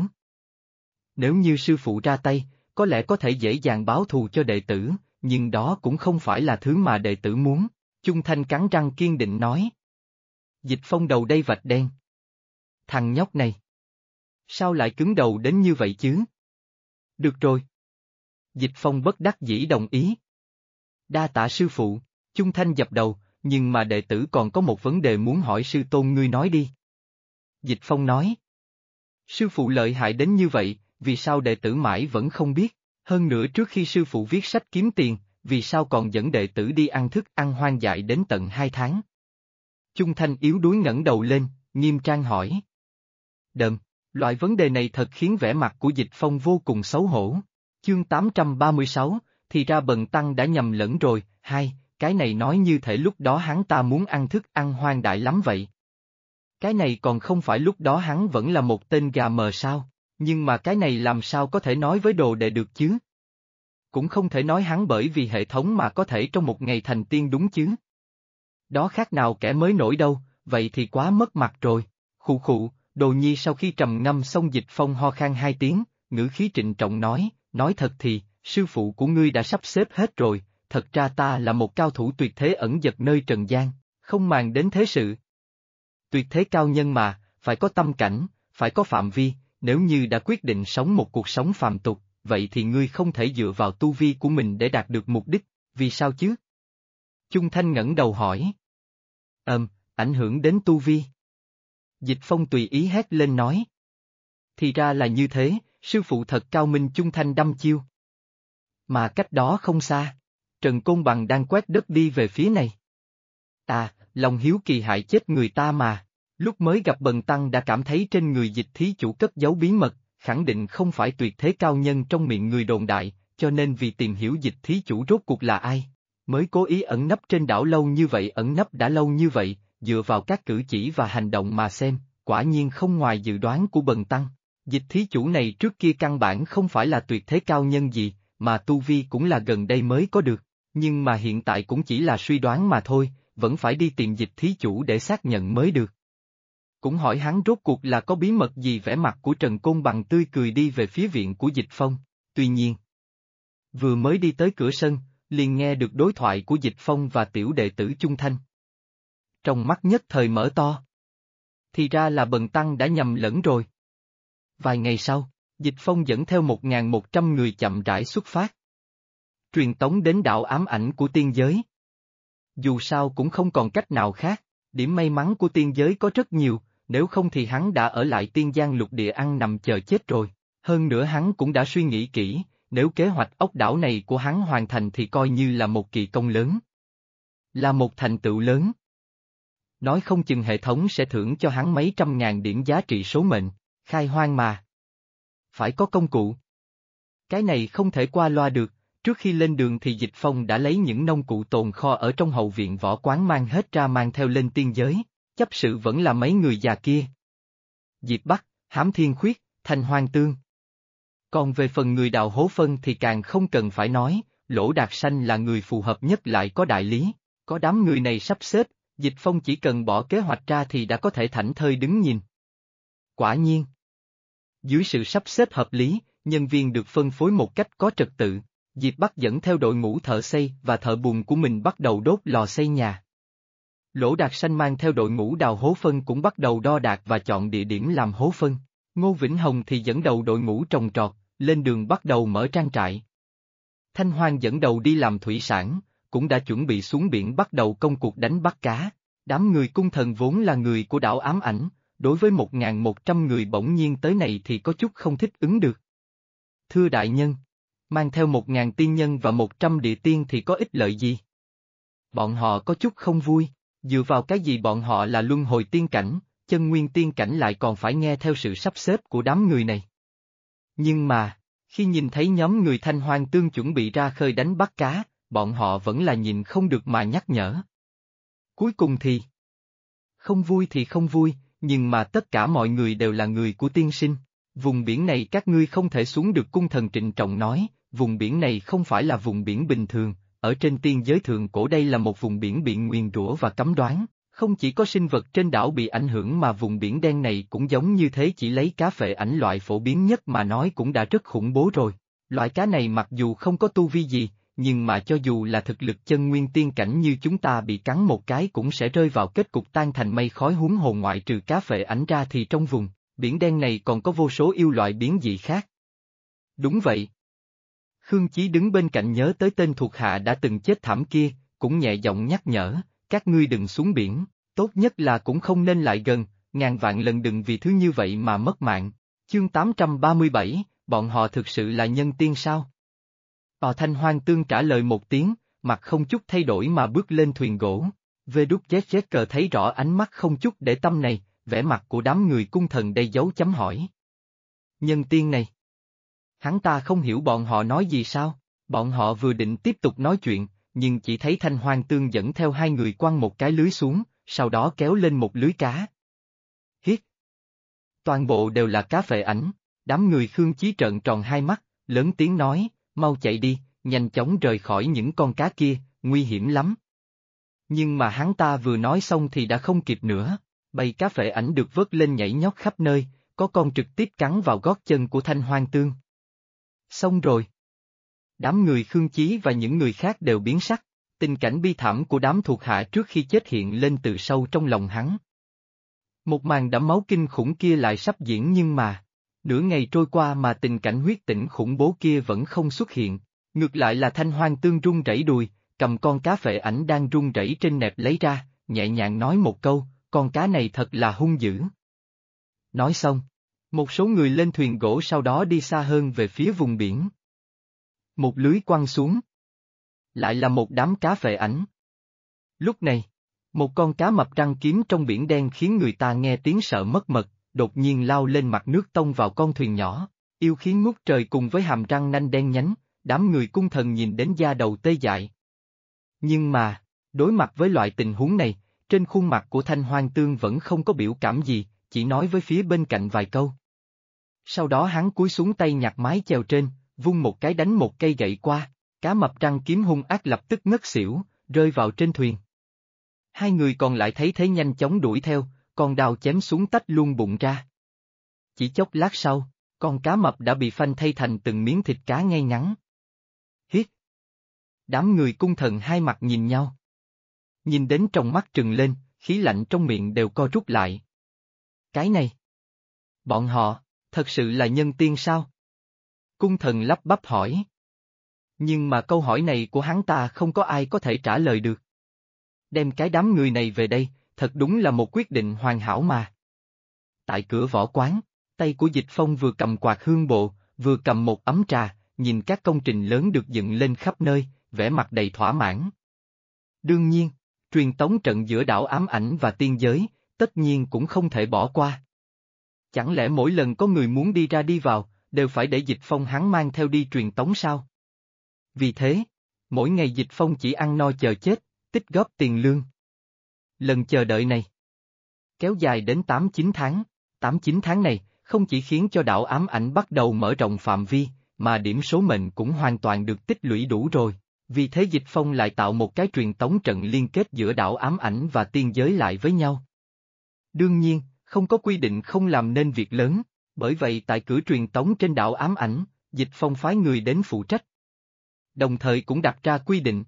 Nếu như sư phụ ra tay, có lẽ có thể dễ dàng báo thù cho đệ tử, nhưng đó cũng không phải là thứ mà đệ tử muốn. Chung Thanh cắn răng kiên định nói. Dịch Phong đầu đây vạch đen. Thằng nhóc này. Sao lại cứng đầu đến như vậy chứ? Được rồi. Dịch Phong bất đắc dĩ đồng ý. Đa tạ sư phụ, Chung Thanh dập đầu, nhưng mà đệ tử còn có một vấn đề muốn hỏi sư tôn. Ngươi nói đi. Dịch Phong nói. Sư phụ lợi hại đến như vậy, vì sao đệ tử mãi vẫn không biết? Hơn nữa trước khi sư phụ viết sách kiếm tiền, vì sao còn dẫn đệ tử đi ăn thức ăn hoang dại đến tận 2 tháng? Chung Thanh yếu đuối ngẩng đầu lên, nghiêm trang hỏi. Đờm, loại vấn đề này thật khiến vẻ mặt của Dịch Phong vô cùng xấu hổ. Chương 836, thì ra Bần Tăng đã nhầm lẫn rồi. Cái này nói như thể lúc đó hắn ta muốn ăn thức ăn hoang dại lắm vậy. Cái này còn không phải lúc đó hắn vẫn là một tên gà mờ sao, nhưng mà cái này làm sao có thể nói với đồ đệ được chứ? Cũng không thể nói hắn bởi vì hệ thống mà có thể trong một ngày thành tiên đúng chứ? Đó khác nào kẻ mới nổi đâu, vậy thì quá mất mặt rồi. Khụ khụ, Đồ Nhi sau khi trầm ngâm xong Dịch Phong ho khan 2 tiếng, ngữ khí trịnh trọng nói thật thì, sư phụ của ngươi đã sắp xếp hết rồi, thật ra ta là một cao thủ tuyệt thế ẩn dật nơi trần gian, không màng đến thế sự. Tuyệt thế cao nhân mà, phải có tâm cảnh, phải có phạm vi, nếu như đã quyết định sống một cuộc sống phàm tục, vậy thì ngươi không thể dựa vào tu vi của mình để đạt được mục đích, vì sao chứ? Chung Thanh ngẩng đầu hỏi. Ảnh hưởng đến tu vi. Dịch Phong tùy ý hét lên nói. Thì ra là như thế, sư phụ thật cao minh. Chung Thanh đăm chiêu. Mà cách đó không xa, Trần Côn Bằng đang quét đất đi về phía này. Lòng hiếu kỳ hại chết người ta mà. Lúc mới gặp Bần Tăng đã cảm thấy trên người Dịch thí chủ cất giấu bí mật, khẳng định không phải tuyệt thế cao nhân trong miệng người đồn đại, cho nên vì tìm hiểu Dịch thí chủ rốt cuộc là ai, mới cố ý ẩn nấp trên đảo lâu như vậy. Ẩn nấp đã lâu như vậy, dựa vào các cử chỉ và hành động mà xem, quả nhiên không ngoài dự đoán của Bần Tăng. Dịch thí chủ này trước kia căn bản không phải là tuyệt thế cao nhân gì, mà tu vi cũng là gần đây mới có được, nhưng mà hiện tại cũng chỉ là suy đoán mà thôi, vẫn phải đi tìm Dịch thí chủ để xác nhận mới được. cũng hỏi hắn rốt cuộc là có bí mật gì. Vẻ mặt của Trần Côn Bằng tươi cười đi về phía viện của Dịch Phong, tuy nhiên. Vừa mới đi tới cửa sân, liền nghe được đối thoại của Dịch Phong và tiểu đệ tử Chung Thanh. Trong mắt nhất thời mở to. Thì ra là Bần Tăng đã nhầm lẫn rồi. Vài ngày sau, Dịch Phong dẫn theo 1.100 người chậm rãi xuất phát. Truyền tống đến đạo ám ảnh của tiên giới. Dù sao cũng không còn cách nào khác, điểm may mắn của tiên giới có rất nhiều, nếu không thì hắn đã ở lại tiên giang lục địa ăn nằm chờ chết rồi. Hơn nữa hắn cũng đã suy nghĩ kỹ, nếu kế hoạch ốc đảo này của hắn hoàn thành thì coi như là một kỳ công lớn. Là một thành tựu lớn. Nói không chừng hệ thống sẽ thưởng cho hắn mấy trăm ngàn điểm giá trị số mệnh, khai hoang mà. Phải có công cụ. Cái này không thể qua loa được, trước khi lên đường thì Dịch Phong đã lấy những nông cụ tồn kho ở trong hậu viện võ quán mang hết ra mang theo lên tiên giới, chấp sự vẫn là mấy người già kia. Diệp Bắc, Hám Thiên Khuyết, Thanh Hoang Tương. Còn về phần người Đào Hố Phân thì càng không cần phải nói, Lỗ Đạt Sanh là người phù hợp nhất lại có đại lý, có đám người này sắp xếp, Dịch Phong chỉ cần bỏ kế hoạch ra thì đã có thể thảnh thơi đứng nhìn. Quả nhiên. Dưới sự sắp xếp hợp lý, nhân viên được phân phối một cách có trật tự, Diệp Bắc dẫn theo đội ngũ thợ xây và thợ bùn của mình bắt đầu đốt lò xây nhà. Lỗ Đạt Sanh mang theo đội ngũ đào hố phân cũng bắt đầu đo đạc và chọn địa điểm làm hố phân. Ngô Vĩnh Hồng thì dẫn đầu đội ngũ trồng trọt, lên đường bắt đầu mở trang trại. Thanh Hoang dẫn đầu đi làm thủy sản, cũng đã chuẩn bị xuống biển bắt đầu công cuộc đánh bắt cá. Đám người cung thần vốn là người của đảo ám ảnh, đối với 1.100 người bỗng nhiên tới này thì có chút không thích ứng được. Thưa đại nhân, mang theo 1.000 tiên nhân và 100 địa tiên thì có ích lợi gì? Bọn họ có chút không vui, dựa vào cái gì bọn họ là luân hồi tiên cảnh, chân nguyên tiên cảnh lại còn phải nghe theo sự sắp xếp của đám người này. Nhưng mà, khi nhìn thấy nhóm người Thanh Hoang Tương chuẩn bị ra khơi đánh bắt cá, bọn họ vẫn là nhìn không được mà nhắc nhở. Cuối cùng thì, không vui thì không vui, nhưng mà tất cả mọi người đều là người của tiên sinh. Vùng biển này các ngươi không thể xuống được, cung thần trịnh trọng nói, vùng biển này không phải là vùng biển bình thường, ở trên tiên giới thượng cổ đây là một vùng biển bị nguyền rủa và cấm đoán, không chỉ có sinh vật trên đảo bị ảnh hưởng mà vùng biển đen này cũng giống như thế, chỉ lấy cá phệ ảnh loại phổ biến nhất mà nói cũng đã rất khủng bố rồi. Loại cá này mặc dù không có tu vi gì, nhưng mà cho dù là thực lực chân nguyên tiên cảnh như chúng ta bị cắn một cái cũng sẽ rơi vào kết cục tan thành mây khói, huống hồ ngoại trừ cá phệ ảnh ra thì trong vùng biển đen này còn có vô số yêu loại biến dị khác. Đúng vậy. Khương Chí đứng bên cạnh nhớ tới tên thuộc hạ đã từng chết thảm kia, cũng nhẹ giọng nhắc nhở, các ngươi đừng xuống biển, tốt nhất là cũng không nên lại gần, ngàn vạn lần đừng vì thứ như vậy mà mất mạng. Chương 837, bọn họ thực sự là nhân tiên sao? Thanh Hoang Tương trả lời một tiếng, mặt không chút thay đổi mà bước lên thuyền gỗ. VZZ thấy rõ ánh mắt không chút để tâm này, vẻ mặt của đám người cung thần đây dấu chấm hỏi. Nhân tiên này. Hắn ta không hiểu bọn họ nói gì sao? Bọn họ vừa định tiếp tục nói chuyện, nhưng chỉ thấy Thanh Hoang Tương dẫn theo hai người quăng một cái lưới xuống, sau đó kéo lên một lưới cá. Hiết. Toàn bộ đều là cá phệ ảnh, đám người Khương Chí trợn tròn hai mắt, lớn tiếng nói, mau chạy đi, nhanh chóng rời khỏi những con cá kia, nguy hiểm lắm. Nhưng mà hắn ta vừa nói xong thì đã không kịp nữa, bầy cá phệ ảnh được vớt lên nhảy nhót khắp nơi, có con trực tiếp cắn vào gót chân của Thanh Hoang Tương. Xong rồi. Đám người Khương Chí và những người khác đều biến sắc, tình cảnh bi thảm của đám thuộc hạ trước khi chết hiện lên từ sâu trong lòng hắn. Một màn đẫm máu kinh khủng kia lại sắp diễn nhưng mà, nửa ngày trôi qua mà tình cảnh huyết tỉnh khủng bố kia vẫn không xuất hiện, ngược lại là Thanh Hoang Tương run rẩy đùi, cầm con cá phệ ảnh đang run rẩy trên nẹp lấy ra, nhẹ nhàng nói một câu, con cá này thật là hung dữ. Nói xong, một số người lên thuyền gỗ sau đó đi xa hơn về phía vùng biển. Một lưới quăng xuống. Lại là một đám cá phệ ảnh. Lúc này, một con cá mập răng kiếm trong biển đen khiến người ta nghe tiếng sợ mất mật, đột nhiên lao lên mặt nước tông vào con thuyền nhỏ, yêu khí ngút trời cùng với hàm răng nanh đen nhánh, đám người cung thần nhìn đến da đầu tê dại. Nhưng mà, đối mặt với loại tình huống này, trên khuôn mặt của Thanh Hoang Tương vẫn không có biểu cảm gì, chỉ nói với phía bên cạnh vài câu. Sau đó hắn cúi xuống tay nhặt mái chèo trên, vung một cái đánh một cây gậy qua, cá mập răng kiếm hung ác lập tức ngất xỉu, rơi vào trên thuyền. Hai người còn lại thấy thế nhanh chóng đuổi theo, con đao chém xuống tách luôn bụng ra. Chỉ chốc lát sau, con cá mập đã bị phanh thay thành từng miếng thịt cá ngay ngắn. Hiết! Đám người cung thần hai mặt nhìn nhau. Nhìn đến trong mắt trừng lên, khí lạnh trong miệng đều co rút lại. Cái này! Bọn họ, thật sự là nhân tiên sao? Cung thần lắp bắp hỏi. Nhưng mà câu hỏi này của hắn ta không có ai có thể trả lời được. Đem cái đám người này về đây, thật đúng là một quyết định hoàn hảo mà. Tại cửa võ quán, tay của Dịch Phong vừa cầm quạt hương bộ, vừa cầm một ấm trà, nhìn các công trình lớn được dựng lên khắp nơi, vẻ mặt đầy thỏa mãn. Đương nhiên, truyền tống trận giữa đảo ám ảnh và tiên giới, tất nhiên cũng không thể bỏ qua. Chẳng lẽ mỗi lần có người muốn đi ra đi vào, đều phải để Dịch Phong hắn mang theo đi truyền tống sao? Vì thế, mỗi ngày Dịch Phong chỉ ăn no chờ chết, tích góp tiền lương. Lần chờ đợi này kéo dài đến 8-9 tháng, 8-9 tháng này không chỉ khiến cho đảo ám ảnh bắt đầu mở rộng phạm vi, mà điểm số mệnh cũng hoàn toàn được tích lũy đủ rồi, vì thế Dịch Phong lại tạo một cái truyền tống trận liên kết giữa đảo ám ảnh và tiên giới lại với nhau. Đương nhiên, không có quy định không làm nên việc lớn, bởi vậy tại cửa truyền tống trên đảo ám ảnh, Dịch Phong phái người đến phụ trách. Đồng thời cũng đặt ra quy định.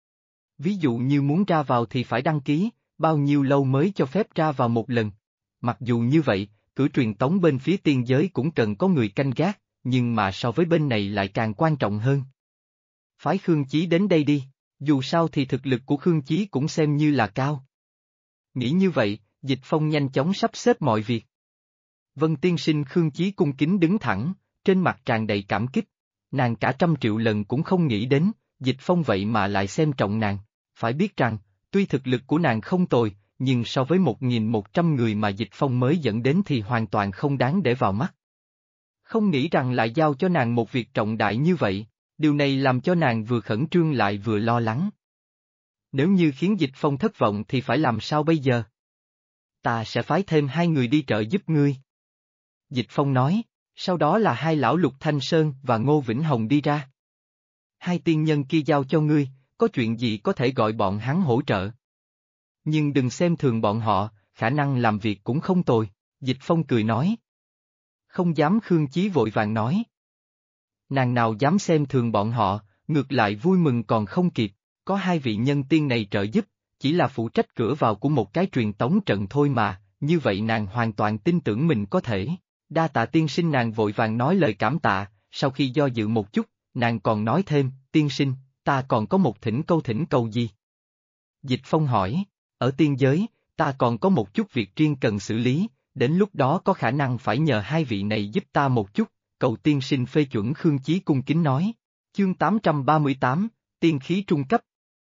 Ví dụ như muốn ra vào thì phải đăng ký, bao nhiêu lâu mới cho phép ra vào một lần. Mặc dù như vậy, cửa truyền tống bên phía tiên giới cũng cần có người canh gác, nhưng mà so với bên này lại càng quan trọng hơn. Phái Khương Chí đến đây đi, dù sao thì thực lực của Khương Chí cũng xem như là cao. Nghĩ như vậy, Dịch Phong nhanh chóng sắp xếp mọi việc. Vân tiên sinh Khương Chí cung kính đứng thẳng, trên mặt tràn đầy cảm kích. Nàng cả 100 triệu lần cũng không nghĩ đến, Dịch Phong vậy mà lại xem trọng nàng. Phải biết rằng, tuy thực lực của nàng không tồi, nhưng so với 1.100 người mà Dịch Phong mới dẫn đến thì hoàn toàn không đáng để vào mắt. Không nghĩ rằng lại giao cho nàng một việc trọng đại như vậy, điều này làm cho nàng vừa khẩn trương lại vừa lo lắng. Nếu như khiến Dịch Phong thất vọng thì phải làm sao bây giờ? Ta sẽ phái thêm 2 người đi trợ giúp ngươi. Dịch Phong nói, sau đó là 2 lão Lục Thanh Sơn và Ngô Vĩnh Hồng đi ra. 2 tiên nhân kia giao cho ngươi, có chuyện gì có thể gọi bọn hắn hỗ trợ. Nhưng đừng xem thường bọn họ, khả năng làm việc cũng không tồi, Dịch Phong cười nói. Không dám Khương Chí vội vàng nói. Nàng nào dám xem thường bọn họ, ngược lại vui mừng còn không kịp, có 2 vị nhân tiên này trợ giúp, chỉ là phụ trách cửa vào của một cái truyền tống trận thôi mà, như vậy nàng hoàn toàn tin tưởng mình có thể. Đa tạ tiên sinh, nàng vội vàng nói lời cảm tạ, sau khi do dự một chút, nàng còn nói thêm, tiên sinh, ta còn có một thỉnh cầu gì? Dịch Phong hỏi, ở tiên giới, ta còn có một chút việc riêng cần xử lý, đến lúc đó có khả năng phải nhờ 2 vị này giúp ta một chút, cầu tiên sinh phê chuẩn. Khương Chí cung kính nói. Chương 838, tiên khí trung cấp.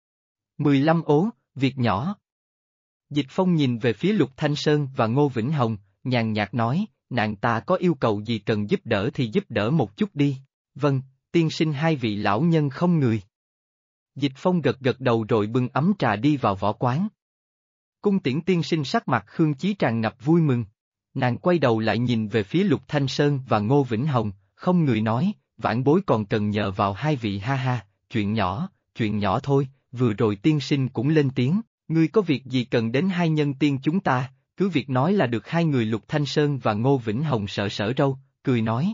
15 ố, việc nhỏ. Dịch Phong nhìn về phía Lục Thanh Sơn và Ngô Vĩnh Hồng, nhàn nhạt nói, nàng ta có yêu cầu gì cần giúp đỡ thì giúp đỡ một chút đi. Vâng, tiên sinh. 2 vị lão nhân không người. Dịch Phong gật gật đầu rồi bưng ấm trà đi vào võ quán. Cung tiễn tiên sinh. Sắc mặt Khương Chí tràn ngập vui mừng. Nàng quay đầu lại nhìn về phía Lục Thanh Sơn và Ngô Vĩnh Hồng, không người nói, vãn bối còn cần nhờ vào 2 vị. Ha ha, chuyện nhỏ thôi, vừa rồi tiên sinh cũng lên tiếng, ngươi có việc gì cần đến 2 nhân tiên chúng ta, cứ việc nói là được. 2 người Lục Thanh Sơn và Ngô Vĩnh Hồng sợ sỡ râu, cười nói.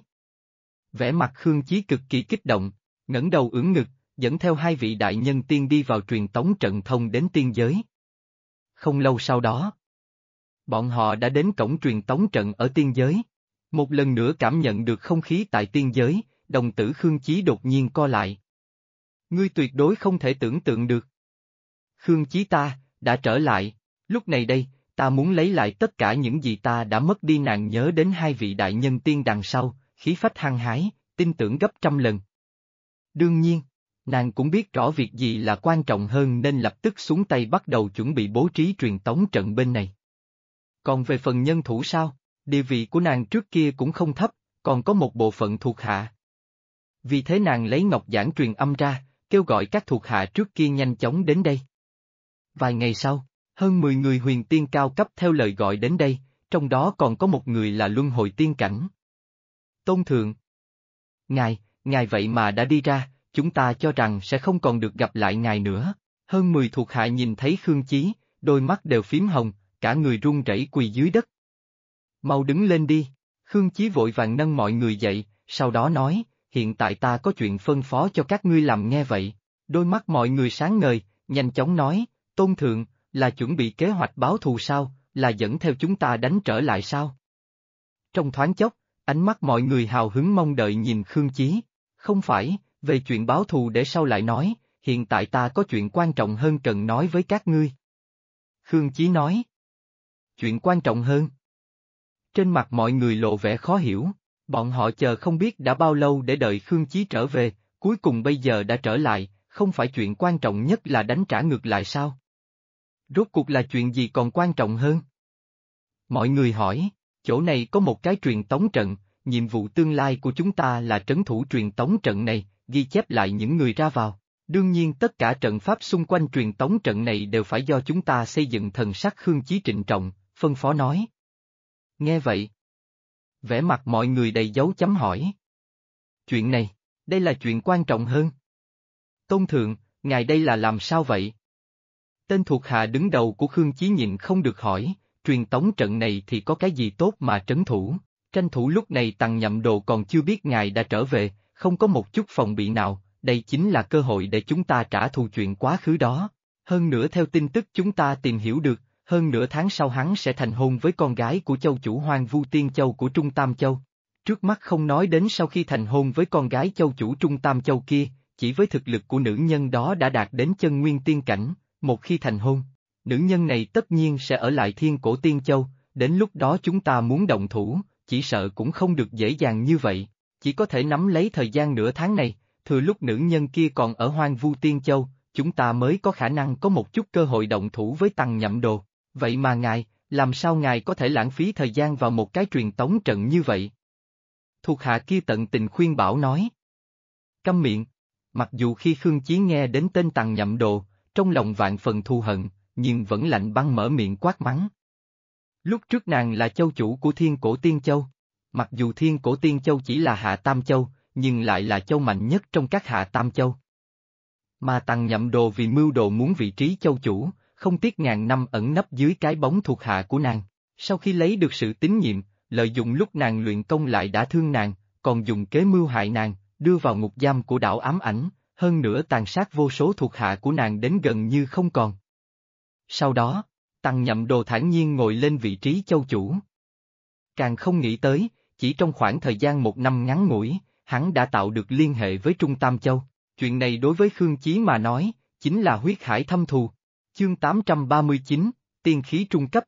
Vẻ mặt Khương Chí cực kỳ kích động, ngẩng đầu ưỡn ngực, dẫn theo 2 vị đại nhân tiên đi vào truyền tống trận thông đến tiên giới. Không lâu sau đó, bọn họ đã đến cổng truyền tống trận ở tiên giới. Một lần nữa cảm nhận được không khí tại tiên giới, đồng tử Khương Chí đột nhiên co lại. Ngươi tuyệt đối không thể tưởng tượng được. Khương Chí, ta đã trở lại, lúc này đây, ta muốn lấy lại tất cả những gì ta đã mất đi. Nàng nhớ đến 2 vị đại nhân tiên đằng sau, khí phách hăng hái, tin tưởng gấp 100 lần. Đương nhiên, nàng cũng biết rõ việc gì là quan trọng hơn nên lập tức xuống tay bắt đầu chuẩn bị bố trí truyền tống trận bên này. Còn về phần nhân thủ sao, địa vị của nàng trước kia cũng không thấp, còn có một bộ phận thuộc hạ. Vì thế nàng lấy ngọc giản truyền âm ra, kêu gọi các thuộc hạ trước kia nhanh chóng đến đây. Vài ngày sau, hơn 10 người huyền tiên cao cấp theo lời gọi đến đây, trong đó còn có một người là luân hồi tiên cảnh. Tôn thượng. Ngài vậy mà đã đi ra, chúng ta cho rằng sẽ không còn được gặp lại ngài nữa. Hơn 10 thuộc hạ nhìn thấy Khương Chí, đôi mắt đều phím hồng, cả người run rẩy quỳ dưới đất. Mau đứng lên đi, Khương Chí vội vàng nâng mọi người dậy, sau đó nói, hiện tại ta có chuyện phân phó cho các ngươi làm nghe vậy. Đôi mắt mọi người sáng ngời, nhanh chóng nói, Tôn Thượng, là chuẩn bị kế hoạch báo thù sao, là dẫn theo chúng ta đánh trở lại sao? Trong thoáng chốc, ánh mắt mọi người hào hứng mong đợi nhìn Khương Chí. Không phải, về chuyện báo thù để sau lại nói, hiện tại ta có chuyện quan trọng hơn cần nói với các ngươi. Khương Chí nói. Chuyện quan trọng hơn. Trên mặt mọi người lộ vẻ khó hiểu, bọn họ chờ không biết đã bao lâu để đợi Khương Chí trở về, cuối cùng bây giờ đã trở lại, không phải chuyện quan trọng nhất là đánh trả ngược lại sao? Rốt cuộc là chuyện gì còn quan trọng hơn? Mọi người hỏi, chỗ này có một cái truyền tống trận, nhiệm vụ tương lai của chúng ta là trấn thủ truyền tống trận này, ghi chép lại những người ra vào. Đương nhiên tất cả trận pháp xung quanh truyền tống trận này đều phải do chúng ta xây dựng. Thần sắc Khương Chí trịnh trọng, phân phó nói. Nghe vậy, vẻ mặt mọi người đầy dấu chấm hỏi. Chuyện này, đây là chuyện quan trọng hơn. Tôn Thượng, ngài đây là làm sao vậy? Tên thuộc hạ đứng đầu của Khương Chí nhịn không được hỏi, truyền tống trận này thì có cái gì tốt mà trấn thủ, tranh thủ lúc này Tằng Nhậm Đồ còn chưa biết ngài đã trở về, không có một chút phòng bị nào, đây chính là cơ hội để chúng ta trả thù chuyện quá khứ đó. Hơn nữa theo tin tức chúng ta tìm hiểu được, hơn nửa tháng sau hắn sẽ thành hôn với con gái của châu chủ Hoang Vu Tiên Châu của Trung Tam Châu. Trước mắt không nói đến sau khi thành hôn với con gái châu chủ Trung Tam Châu kia, chỉ với thực lực của nữ nhân đó đã đạt đến chân nguyên tiên cảnh, một khi thành hôn, nữ nhân này tất nhiên sẽ ở lại Thiên Cổ Tiên Châu, đến lúc đó chúng ta muốn động thủ, chỉ sợ cũng không được dễ dàng như vậy, chỉ có thể nắm lấy thời gian nửa tháng này, thừa lúc nữ nhân kia còn ở Hoang Vu Tiên Châu, chúng ta mới có khả năng có một chút cơ hội động thủ với Tằng Nhậm Đồ. Vậy mà ngài, làm sao ngài có thể lãng phí thời gian vào một cái truyền tống trận như vậy? Thuộc hạ kia tận tình khuyên bảo nói. Câm miệng, mặc dù khi Khương Chí nghe đến tên Tằng Nhậm Đồ, trong lòng vạn phần thù hận, nhưng vẫn lạnh băng mở miệng quát mắng. Lúc trước nàng là châu chủ của Thiên Cổ Tiên Châu. Mặc dù Thiên Cổ Tiên Châu chỉ là Hạ Tam Châu, nhưng lại là châu mạnh nhất trong các Hạ Tam Châu. Mà Tằng Nhậm Đồ vì mưu đồ muốn vị trí châu chủ, không tiếc ngàn năm ẩn nấp dưới cái bóng thuộc hạ của nàng. Sau khi lấy được sự tín nhiệm, lợi dụng lúc nàng luyện công lại đã thương nàng, còn dùng kế mưu hại nàng, đưa vào ngục giam của đảo ám ảnh, hơn nữa tàn sát vô số thuộc hạ của nàng đến gần như không còn. Sau đó, Tằng Nhậm Đồ thản nhiên ngồi lên vị trí châu chủ. Càng không nghĩ tới, chỉ trong khoảng thời gian một năm ngắn ngủi, hắn đã tạo được liên hệ với Trung Tam Châu. Chuyện này đối với Khương Chí mà nói, chính là huyết hải thâm thù. Chương 839, Tiên khí trung cấp.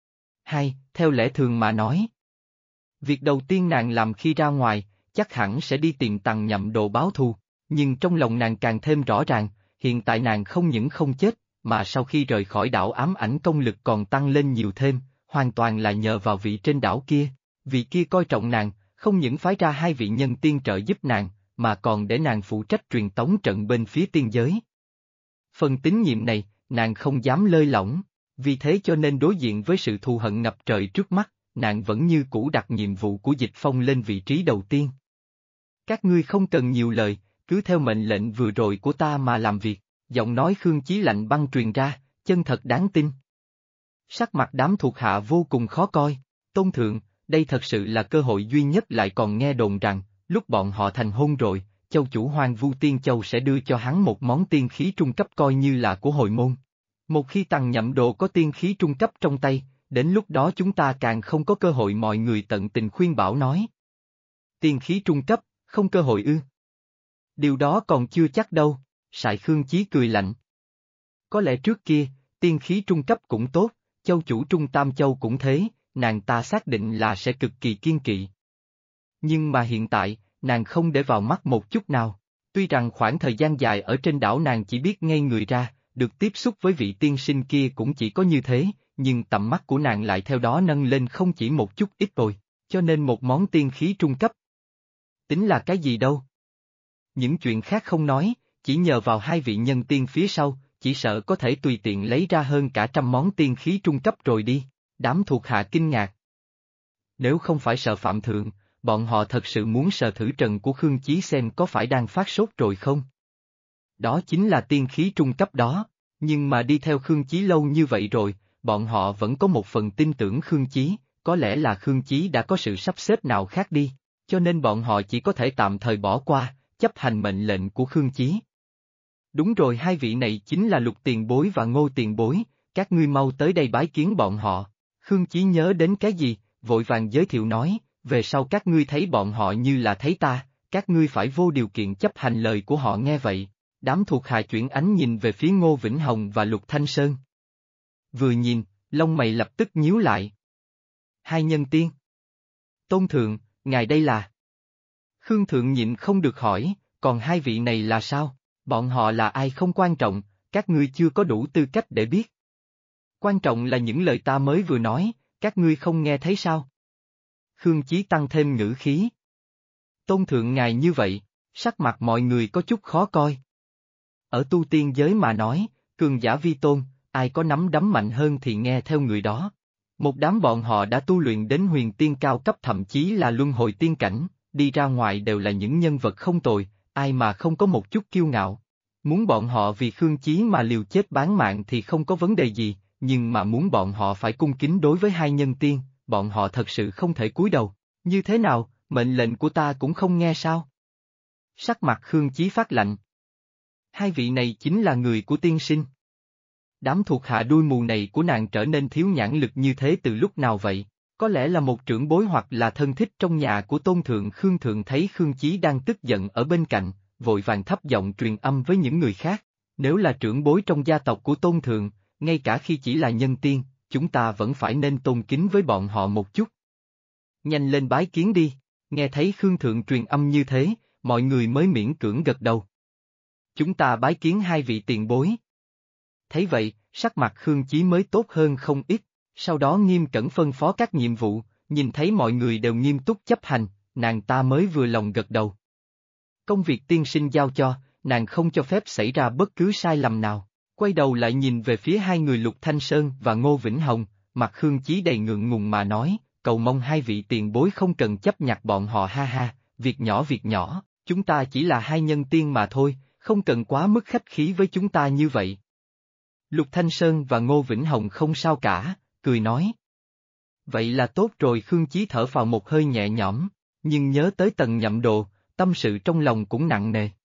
2. Theo lẽ thường mà nói, việc đầu tiên nàng làm khi ra ngoài, chắc hẳn sẽ đi tìm Tằng Nhậm Đồ báo thù, nhưng trong lòng nàng càng thêm rõ ràng, hiện tại nàng không những không chết, mà sau khi rời khỏi đảo ám ảnh công lực còn tăng lên nhiều thêm, hoàn toàn là nhờ vào vị trên đảo kia, vị kia coi trọng nàng, không những phái ra 2 vị nhân tiên trợ giúp nàng, mà còn để nàng phụ trách truyền tống trận bên phía tiên giới. Phần tín nhiệm này, nàng không dám lơi lỏng, vì thế cho nên đối diện với sự thù hận ngập trời trước mắt, nàng vẫn như cũ đặt nhiệm vụ của Dịch Phong lên vị trí đầu tiên. Các ngươi không cần nhiều lời, cứ theo mệnh lệnh vừa rồi của ta mà làm việc, giọng nói Khương Chí lạnh băng truyền ra, chân thật đáng tin. Sắc mặt đám thuộc hạ vô cùng khó coi, Tôn Thượng, đây thật sự là cơ hội duy nhất, lại còn nghe đồn rằng, lúc bọn họ thành hôn rồi, châu chủ Hoang Vu Tiên Châu sẽ đưa cho hắn một món tiên khí trung cấp coi như là của hồi môn. Một khi Tằng Nhậm Đồ có tiên khí trung cấp trong tay, đến lúc đó chúng ta càng không có cơ hội. Mọi người tận tình khuyên bảo nói. Tiên khí trung cấp, không cơ hội ư? Điều đó còn chưa chắc đâu, Sài Khương Chí cười lạnh. Có lẽ trước kia, tiên khí trung cấp cũng tốt, châu chủ Trung Tam Châu cũng thế, nàng ta xác định là sẽ cực kỳ kiên kỵ. Nhưng mà hiện tại, nàng không để vào mắt một chút nào. Tuy rằng khoảng thời gian dài ở trên đảo nàng chỉ biết ngây người ra, được tiếp xúc với vị tiên sinh kia cũng chỉ có như thế, nhưng tầm mắt của nàng lại theo đó nâng lên không chỉ một chút ít rồi, cho nên một món tiên khí trung cấp. Tính là cái gì đâu? Những chuyện khác không nói, chỉ nhờ vào 2 vị nhân tiên phía sau, chỉ sợ có thể tùy tiện lấy ra hơn cả 100 món tiên khí trung cấp rồi đi, đám thuộc hạ kinh ngạc. Nếu không phải sợ Phạm Thượng, bọn họ thật sự muốn sờ thử trần của Khương Chí xem có phải đang phát sốt rồi không? Đó chính là tiên khí trung cấp đó, nhưng mà đi theo Khương Chí lâu như vậy rồi, bọn họ vẫn có một phần tin tưởng Khương Chí, có lẽ là Khương Chí đã có sự sắp xếp nào khác đi, cho nên bọn họ chỉ có thể tạm thời bỏ qua, chấp hành mệnh lệnh của Khương Chí. Đúng rồi, hai vị này chính là Lục tiền bối và Ngô tiền bối, các ngươi mau tới đây bái kiến bọn họ. Khương Chí nhớ đến cái gì, vội vàng giới thiệu nói, về sau các ngươi thấy bọn họ như là thấy ta, các ngươi phải vô điều kiện chấp hành lời của họ. Nghe vậy, đám thuộc hạ chuyển ánh nhìn về phía Ngô Vĩnh Hồng và Lục Thanh Sơn. Vừa nhìn, lông mày lập tức nhíu lại. Hai nhân tiên. Tôn thượng, ngài đây là... Khương thượng nhịn không được hỏi, còn hai vị này là sao? Bọn họ là ai không quan trọng, các ngươi chưa có đủ tư cách để biết. Quan trọng là những lời ta mới vừa nói, các ngươi không nghe thấy sao? Khương Chí tăng thêm ngữ khí. Tôn thượng ngài như vậy, sắc mặt mọi người có chút khó coi. Ở tu tiên giới mà nói, cường giả vi tôn, ai có nắm đấm mạnh hơn thì nghe theo người đó. Một đám bọn họ đã tu luyện đến huyền tiên cao cấp, thậm chí là luân hồi tiên cảnh, đi ra ngoài đều là những nhân vật không tồi, ai mà không có một chút kiêu ngạo. Muốn bọn họ vì Khương Chí mà liều chết bán mạng thì không có vấn đề gì, nhưng mà muốn bọn họ phải cung kính đối với hai nhân tiên, bọn họ thật sự không thể cúi đầu. Như thế nào, mệnh lệnh của ta cũng không nghe sao? Sắc mặt Khương Chí phát lạnh. Hai vị này chính là người của tiên sinh. Đám thuộc hạ đuôi mù này của nàng trở nên thiếu nhãn lực như thế từ lúc nào vậy? Có lẽ là một trưởng bối hoặc là thân thích trong nhà của tôn thượng. Khương thượng thấy Khương Chí đang tức giận ở bên cạnh, vội vàng thấp giọng truyền âm với những người khác. Nếu là trưởng bối trong gia tộc của tôn thượng, ngay cả khi chỉ là nhân tiên, chúng ta vẫn phải nên tôn kính với bọn họ một chút. Nhanh lên bái kiến đi, nghe thấy Khương thượng truyền âm như thế, mọi người mới miễn cưỡng gật đầu. Chúng ta bái kiến hai vị tiền bối. Thấy vậy, sắc mặt Khương Chí mới tốt hơn không ít, sau đó nghiêm cẩn phân phó các nhiệm vụ, nhìn thấy mọi người đều nghiêm túc chấp hành, nàng ta mới vừa lòng gật đầu. Công việc tiên sinh giao cho, nàng không cho phép xảy ra bất cứ sai lầm nào, quay đầu lại nhìn về phía hai người Lục Thanh Sơn và Ngô Vĩnh Hồng, mặt Khương Chí đầy ngượng ngùng mà nói, cầu mong hai vị tiền bối không cần chấp nhặt bọn họ, ha ha, việc nhỏ, chúng ta chỉ là hai nhân tiên mà thôi, không cần quá mức khách khí với chúng ta như vậy. Lục Thanh Sơn và Ngô Vĩnh Hồng không sao cả, cười nói. Vậy là tốt rồi. Khương Chí thở phào một hơi nhẹ nhõm, nhưng nhớ tới Tần Nhậm Đồ, tâm sự trong lòng cũng nặng nề.